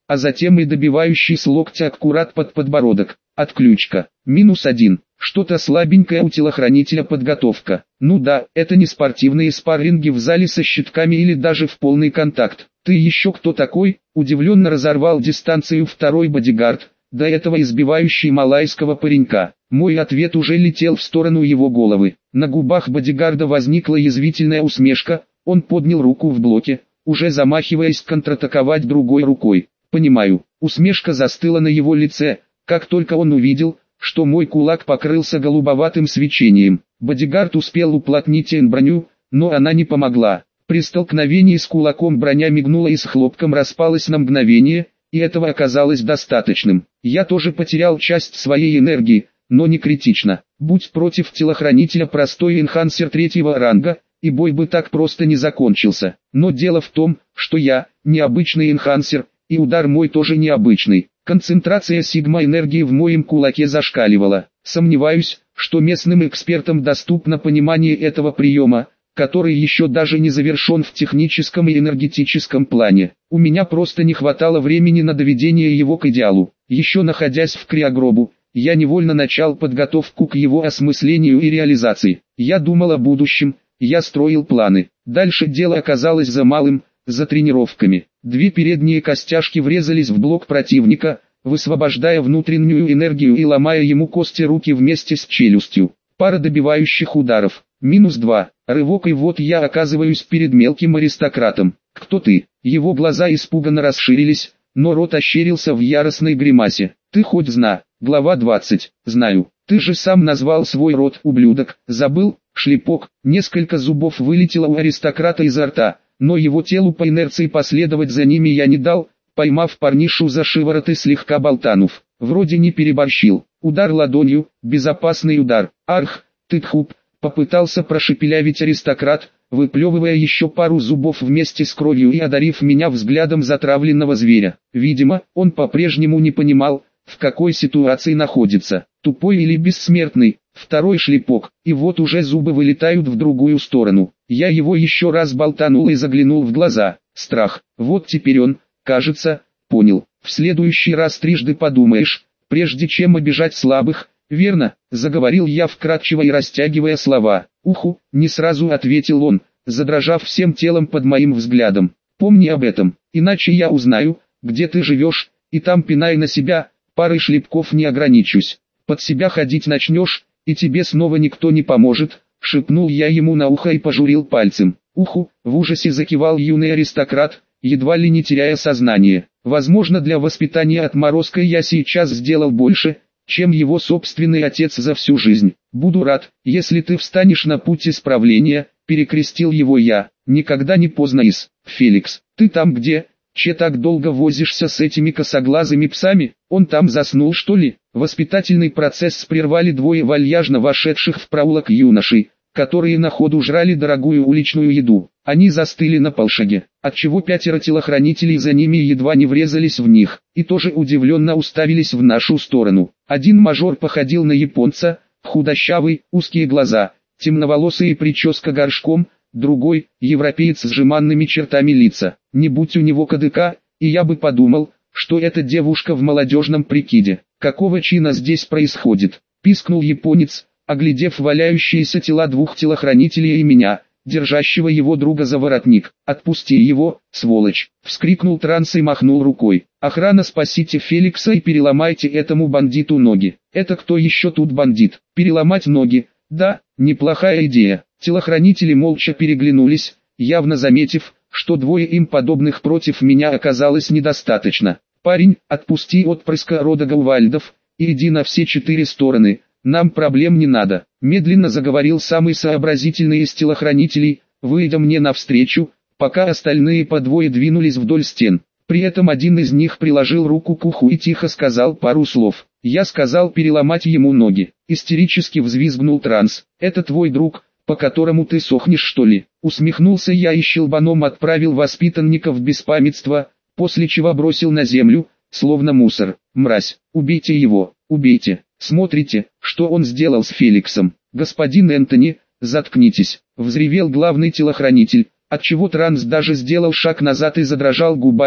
а затем и добивающий с локтя аккурат под подбородок. Отключка. -1. Что-то слабенькое у телохранителя подготовка. Ну да, это не спортивные спарринги в зале со щитками или даже в полный контакт. Ты еще кто такой? Удивленно разорвал дистанцию второй бодигард, до этого избивающий малайского паренька. Мой ответ уже летел в сторону его головы. На губах бодигарда возникла язвительная усмешка, он поднял руку в блоке, уже замахиваясь контратаковать другой рукой. Понимаю, усмешка застыла на его лице, как только он увидел, что мой кулак покрылся голубоватым свечением. Бодигард успел уплотнить броню, но она не помогла. При столкновении с кулаком броня мигнула и с хлопком распалась на мгновение, и этого оказалось достаточным. Я тоже потерял часть своей энергии, но не критично. Будь против телохранителя простой энхансер третьего ранга, и бой бы так просто не закончился. Но дело в том, что я необычный энхансер, и удар мой тоже необычный. Концентрация сигма-энергии в моем кулаке зашкаливала. Сомневаюсь, что местным экспертам доступно понимание этого приема, который еще даже не завершен в техническом и энергетическом плане. У меня просто не хватало времени на доведение его к идеалу. Еще находясь в криогробу, я невольно начал подготовку к его осмыслению и реализации. Я думал о будущем, я строил планы. Дальше дело оказалось за малым, за тренировками. Две передние костяшки врезались в блок противника, высвобождая внутреннюю энергию и ломая ему кости руки вместе с челюстью. Пара добивающих ударов. -2. Рывок, и вот я оказываюсь перед мелким аристократом. «Кто ты?» Его глаза испуганно расширились, но рот ощерился в яростной гримасе. «Ты хоть зна?» Глава 20. «Знаю. Ты же сам назвал свой род, ублюдок. Забыл?» Шлепок. Несколько зубов вылетело у аристократа изо рта, но его телу по инерции последовать за ними я не дал, поймав парнишу за шиворот и слегка болтанув. Вроде не переборщил. Удар ладонью, безопасный удар. «Арх, ты тхуп!» Попытался прошепелявить аристократ, выплевывая еще пару зубов вместе с кровью и одарив меня взглядом затравленного зверя. Видимо, он по-прежнему не понимал, в какой ситуации находится, тупой или бессмертный. Второй шлепок, и вот уже зубы вылетают в другую сторону. Я его еще раз болтанул и заглянул в глаза. Страх. Вот теперь он, кажется, понял. В следующий раз трижды подумаешь, прежде чем обижать слабых. «Верно», — заговорил я вкратчиво и растягивая слова. «Уху», — не сразу ответил он, задрожав всем телом под моим взглядом. «Помни об этом, иначе я узнаю, где ты живешь, и там пинай на себя, парой шлепков не ограничусь. Под себя ходить начнешь, и тебе снова никто не поможет», — шепнул я ему на ухо и пожурил пальцем. «Уху», — в ужасе закивал юный аристократ, едва ли не теряя сознание. «Возможно, для воспитания отморозка я сейчас сделал больше, чем его собственный отец за всю жизнь. Буду рад, если ты встанешь на путь исправления», — перекрестил его я. «Никогда не поздно, Феликс. Ты там где? Че так долго возишься с этими косоглазыми псами? Он там заснул, что ли?» Воспитательный процесс прервали двое вальяжно вошедших в проулок юношей, которые на ходу жрали дорогую уличную еду. Они застыли на полшаге, отчего 5 телохранителей за ними едва не врезались в них, и тоже удивленно уставились в нашу сторону. Один мажор походил на японца, худощавый, узкие глаза, темноволосый и прическа горшком, другой – европеец с жеманными чертами лица. Не будь у него кадыка, и я бы подумал, что это девушка в молодежном прикиде. «Какого чина здесь происходит?» – пискнул японец, оглядев валяющиеся тела двух телохранителей и меня, держащего его друга за воротник. «Отпусти его, сволочь!» — вскрикнул Транс и махнул рукой. «Охрана, спасите Феликса и переломайте этому бандиту ноги». «Это кто еще тут бандит? Переломать ноги? Да, неплохая идея». Телохранители молча переглянулись, явно заметив, что двое им подобных против меня оказалось недостаточно. «Парень, отпусти отпрыска рода Гаувальдов, и иди на все 4 стороны. Нам проблем не надо», — медленно заговорил самый сообразительный из телохранителей, выйдя мне навстречу, пока остальные по двое двинулись вдоль стен. При этом один из них приложил руку к уху и тихо сказал пару слов. Я сказал переломать ему ноги. Истерически взвизгнул Транс. «Это твой друг, по которому ты сохнешь, что ли?» Усмехнулся я и щелбаном отправил воспитанника в беспамятство, после чего бросил на землю, словно мусор. «Мразь, убейте его, убейте! Смотрите, что он сделал с Феликсом!» «Господин Энтони, заткнитесь!» — взревел главный телохранитель, отчего Транс даже сделал шаг назад и задрожал губами,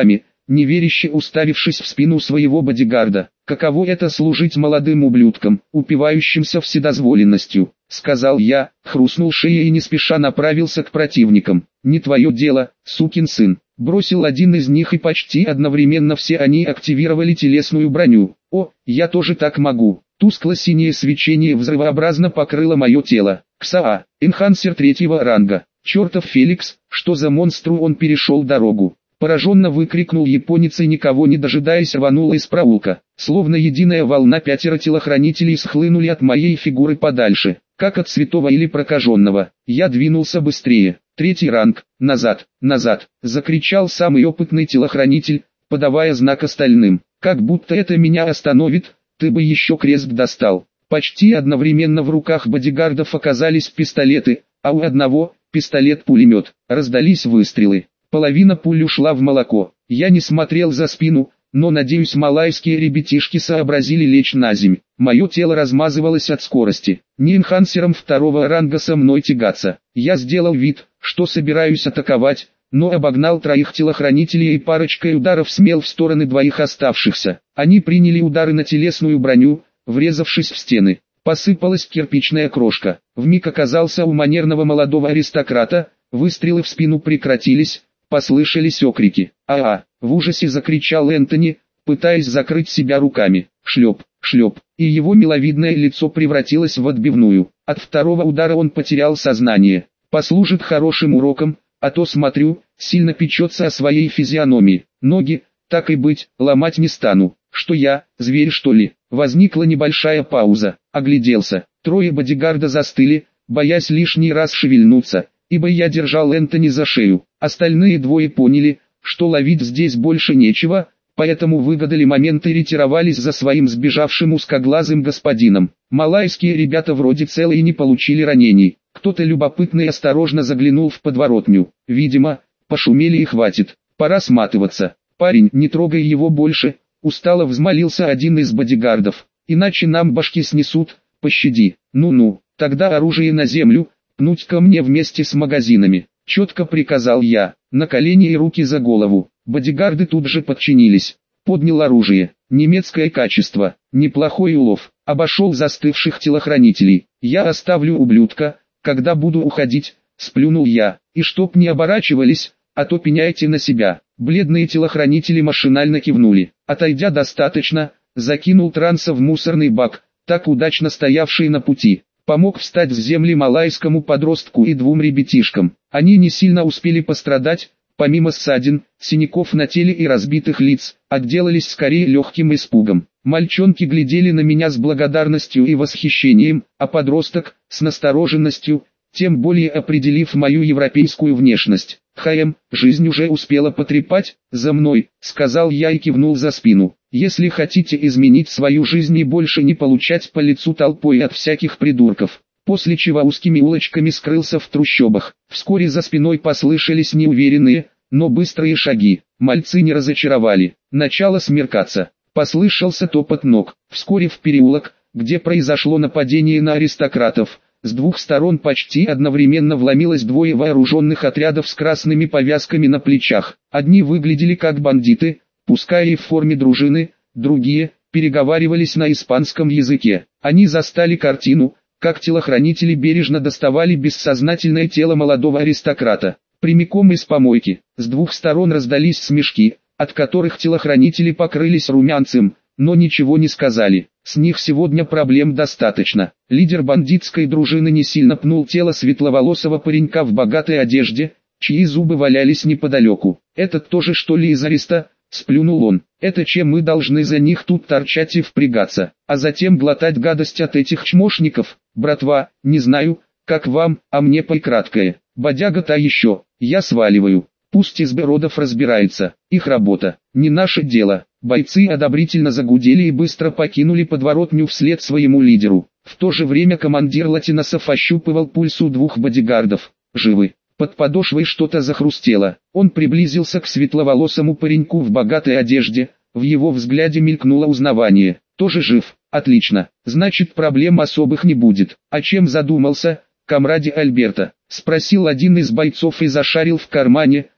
неверяще уставившись в спину своего бодигарда. «Каково это служить молодым ублюдкам, упивающимся вседозволенностью», — сказал я, хрустнул шеей и не спеша направился к противникам. «Не твое дело, сукин сын», — бросил один из них, и почти одновременно все они активировали телесную броню. «О, я тоже так могу». Тускло-синее свечение взрывообразно покрыло мое тело. «Ксаа, энхансер 3-го ранга. Чертов Феликс, что за монстру, он перешел дорогу». Пораженно выкрикнул японец и, никого не дожидаясь, рванул из проулка. Словно единая волна, 5 телохранителей схлынули от моей фигуры подальше, как от святого или прокаженного. Я двинулся быстрее. 3-й ранг, назад, назад, закричал самый опытный телохранитель, подавая знак остальным. Как будто это меня остановит, ты бы еще крест достал. Почти одновременно в руках бодигардов оказались пистолеты, а у одного — пистолет-пулемет. Раздались выстрелы. Половина пуль ушла в молоко. Я не смотрел за спину, но, надеюсь, малайские ребятишки сообразили лечь на земь. Мое тело размазывалось от скорости. Не энхансером 2-го ранга со мной тягаться. Я сделал вид, что собираюсь атаковать, но обогнал 3 телохранителей и парочкой ударов смел в стороны 2 оставшихся. Они приняли удары на телесную броню, врезавшись в стены. Посыпалась кирпичная крошка. Вмиг оказался у манерного молодого аристократа, выстрелы в спину прекратились. Послышались окрики. «А-а!» — в ужасе закричал Энтони, пытаясь закрыть себя руками. Шлеп, шлеп, и его миловидное лицо превратилось в отбивную. От 2-го удара он потерял сознание. Послужит хорошим уроком, а то, смотрю, сильно печется о своей физиономии. Ноги, так и быть, ломать не стану. Что я, зверь что ли? Возникла небольшая пауза. Огляделся. 3 бодигарда застыли, боясь лишний раз шевельнуться, ибо я держал Энтони за шею. Остальные 2 поняли, что ловить здесь больше нечего, поэтому выгадали момент и ретировались за своим сбежавшим узкоглазым господином. Малайские ребята вроде целые и не получили ранений. Кто-то любопытный осторожно заглянул в подворотню. Видимо, пошумели и хватит. Пора сматываться. «Парень, не трогай его больше», — устало взмолился один из бодигардов. «Иначе нам башки снесут, пощади». «Ну-ну, тогда оружие на землю, пнуть ко мне вместе с магазинами», — четко приказал я. На колени и руки за голову. Бодигарды тут же подчинились. Поднял оружие. Немецкое качество. Неплохой улов. Обошел застывших телохранителей. «Я оставлю ублюдка, когда буду уходить», — сплюнул я. «И чтоб не оборачивались, а то пеняйте на себя». Бледные телохранители машинально кивнули. Отойдя достаточно, закинул транса в мусорный бак, так удачно стоявший на пути. Помог встать с земли малайскому подростку и 2 ребятишкам. Они не сильно успели пострадать, помимо ссадин, синяков на теле и разбитых лиц, отделались скорее легким испугом. Мальчонки глядели на меня с благодарностью и восхищением, а подросток — с настороженностью, тем более определив мою европейскую внешность. «ХМ, жизнь уже успела потрепать, за мной», — сказал я и кивнул за спину. «Если хотите изменить свою жизнь и больше не получать по лицу толпой от всяких придурков». После чего узкими улочками скрылся в трущобах. Вскоре за спиной послышались неуверенные, но быстрые шаги. Мальцы не разочаровали. Начало смеркаться. Послышался топот ног. Вскоре в переулок, где произошло нападение на аристократов, с 2 сторон почти одновременно вломилось 2 вооруженных отрядов с красными повязками на плечах. Одни выглядели как бандиты, пускай и в форме дружины, другие переговаривались на испанском языке. Они застали картину, как телохранители бережно доставали бессознательное тело молодого аристократа. Прямиком из помойки. С 2 сторон раздались смешки, от которых телохранители покрылись румянцем, но ничего не сказали. С них сегодня проблем достаточно. Лидер бандитской дружины не сильно пнул тело светловолосого паренька в богатой одежде, чьи зубы валялись неподалеку. «Этот тоже что ли из ареста?» — сплюнул он. «Это чем мы должны за них тут торчать и впрягаться, а затем глотать гадость от этих чмошников? Братва, не знаю, как вам, а мне по-краткое. Бодяга та еще, я сваливаю. Пусть Изберодов разбирается, их работа, не наше дело». Бойцы одобрительно загудели и быстро покинули подворотню вслед своему лидеру. В то же время командир Латиносов ощупывал пульс у 2 бодигардов. «Живы». Под подошвой что-то захрустело. Он приблизился к светловолосому пареньку в богатой одежде. В его взгляде мелькнуло узнавание. «Тоже жив? Отлично. Значит, проблем особых не будет». «А чем задумался, комраде Альберто?» — спросил один из бойцов и зашарил в кармане,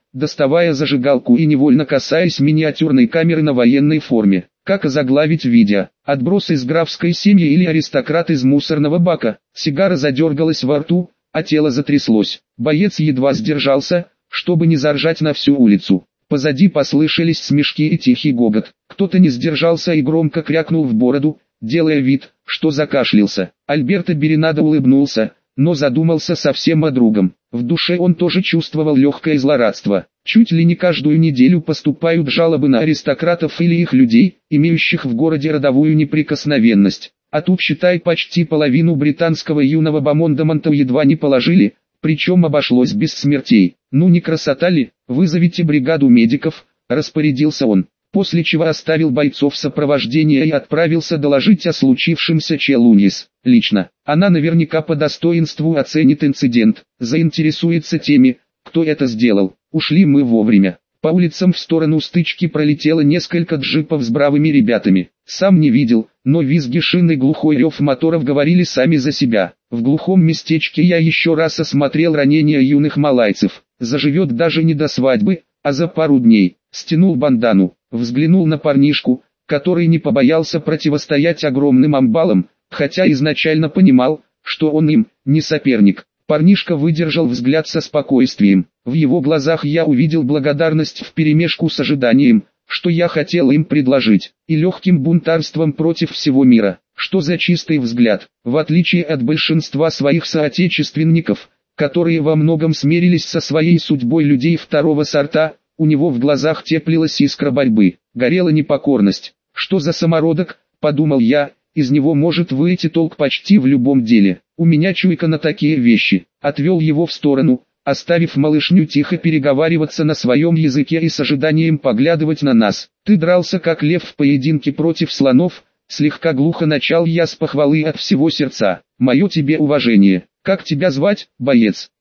доставая зажигалку и невольно касаясь миниатюрной камеры на военной форме. Как озаглавить видео? Отброс из графской семьи или аристократ из мусорного бака? Сигара задергалась во рту, а тело затряслось. Боец едва сдержался, чтобы не заржать на всю улицу. Позади послышались смешки и тихий гогот. Кто-то не сдержался и громко крякнул в бороду, делая вид, что закашлялся. Альберто Беринадо улыбнулся, но задумался совсем о другом. В душе он тоже чувствовал легкое злорадство. Чуть ли не каждую неделю поступают жалобы на аристократов или их людей, имеющих в городе родовую неприкосновенность. А тут, считай, почти половину британского юного бомондамента едва не положили, причем обошлось без смертей. Ну не красота ли? Вызовите бригаду медиков, распорядился он. После чего оставил бойцов сопровождения и отправился доложить о случившемся Челуньес. Лично, она наверняка по достоинству оценит инцидент, заинтересуется теми, кто это сделал. Ушли мы вовремя. По улицам в сторону стычки пролетело несколько джипов с бравыми ребятами. Сам не видел, но визги шин и глухой рев моторов говорили сами за себя. В глухом местечке я еще раз осмотрел ранения юных малайцев. Заживет даже не до свадьбы, а за пару дней. Стянул бандану, взглянул на парнишку, который не побоялся противостоять огромным амбалам, хотя изначально понимал, что он им не соперник. Парнишка выдержал взгляд со спокойствием. В его глазах я увидел благодарность вперемешку с ожиданием, что я хотел им предложить, и легким бунтарством против всего мира. Что за чистый взгляд, в отличие от большинства своих соотечественников, которые во многом смирились со своей судьбой людей второго сорта, у него в глазах теплилась искра борьбы, горела непокорность. Что за самородок, подумал я, из него может выйти толк почти в любом деле. У меня чуйка на такие вещи. Отвел его в сторону, оставив малышню тихо переговариваться на своем языке и с ожиданием поглядывать на нас. Ты дрался как лев в поединке против слонов, слегка глухо начал я с похвалы от всего сердца. Мое тебе уважение. Как тебя звать, боец?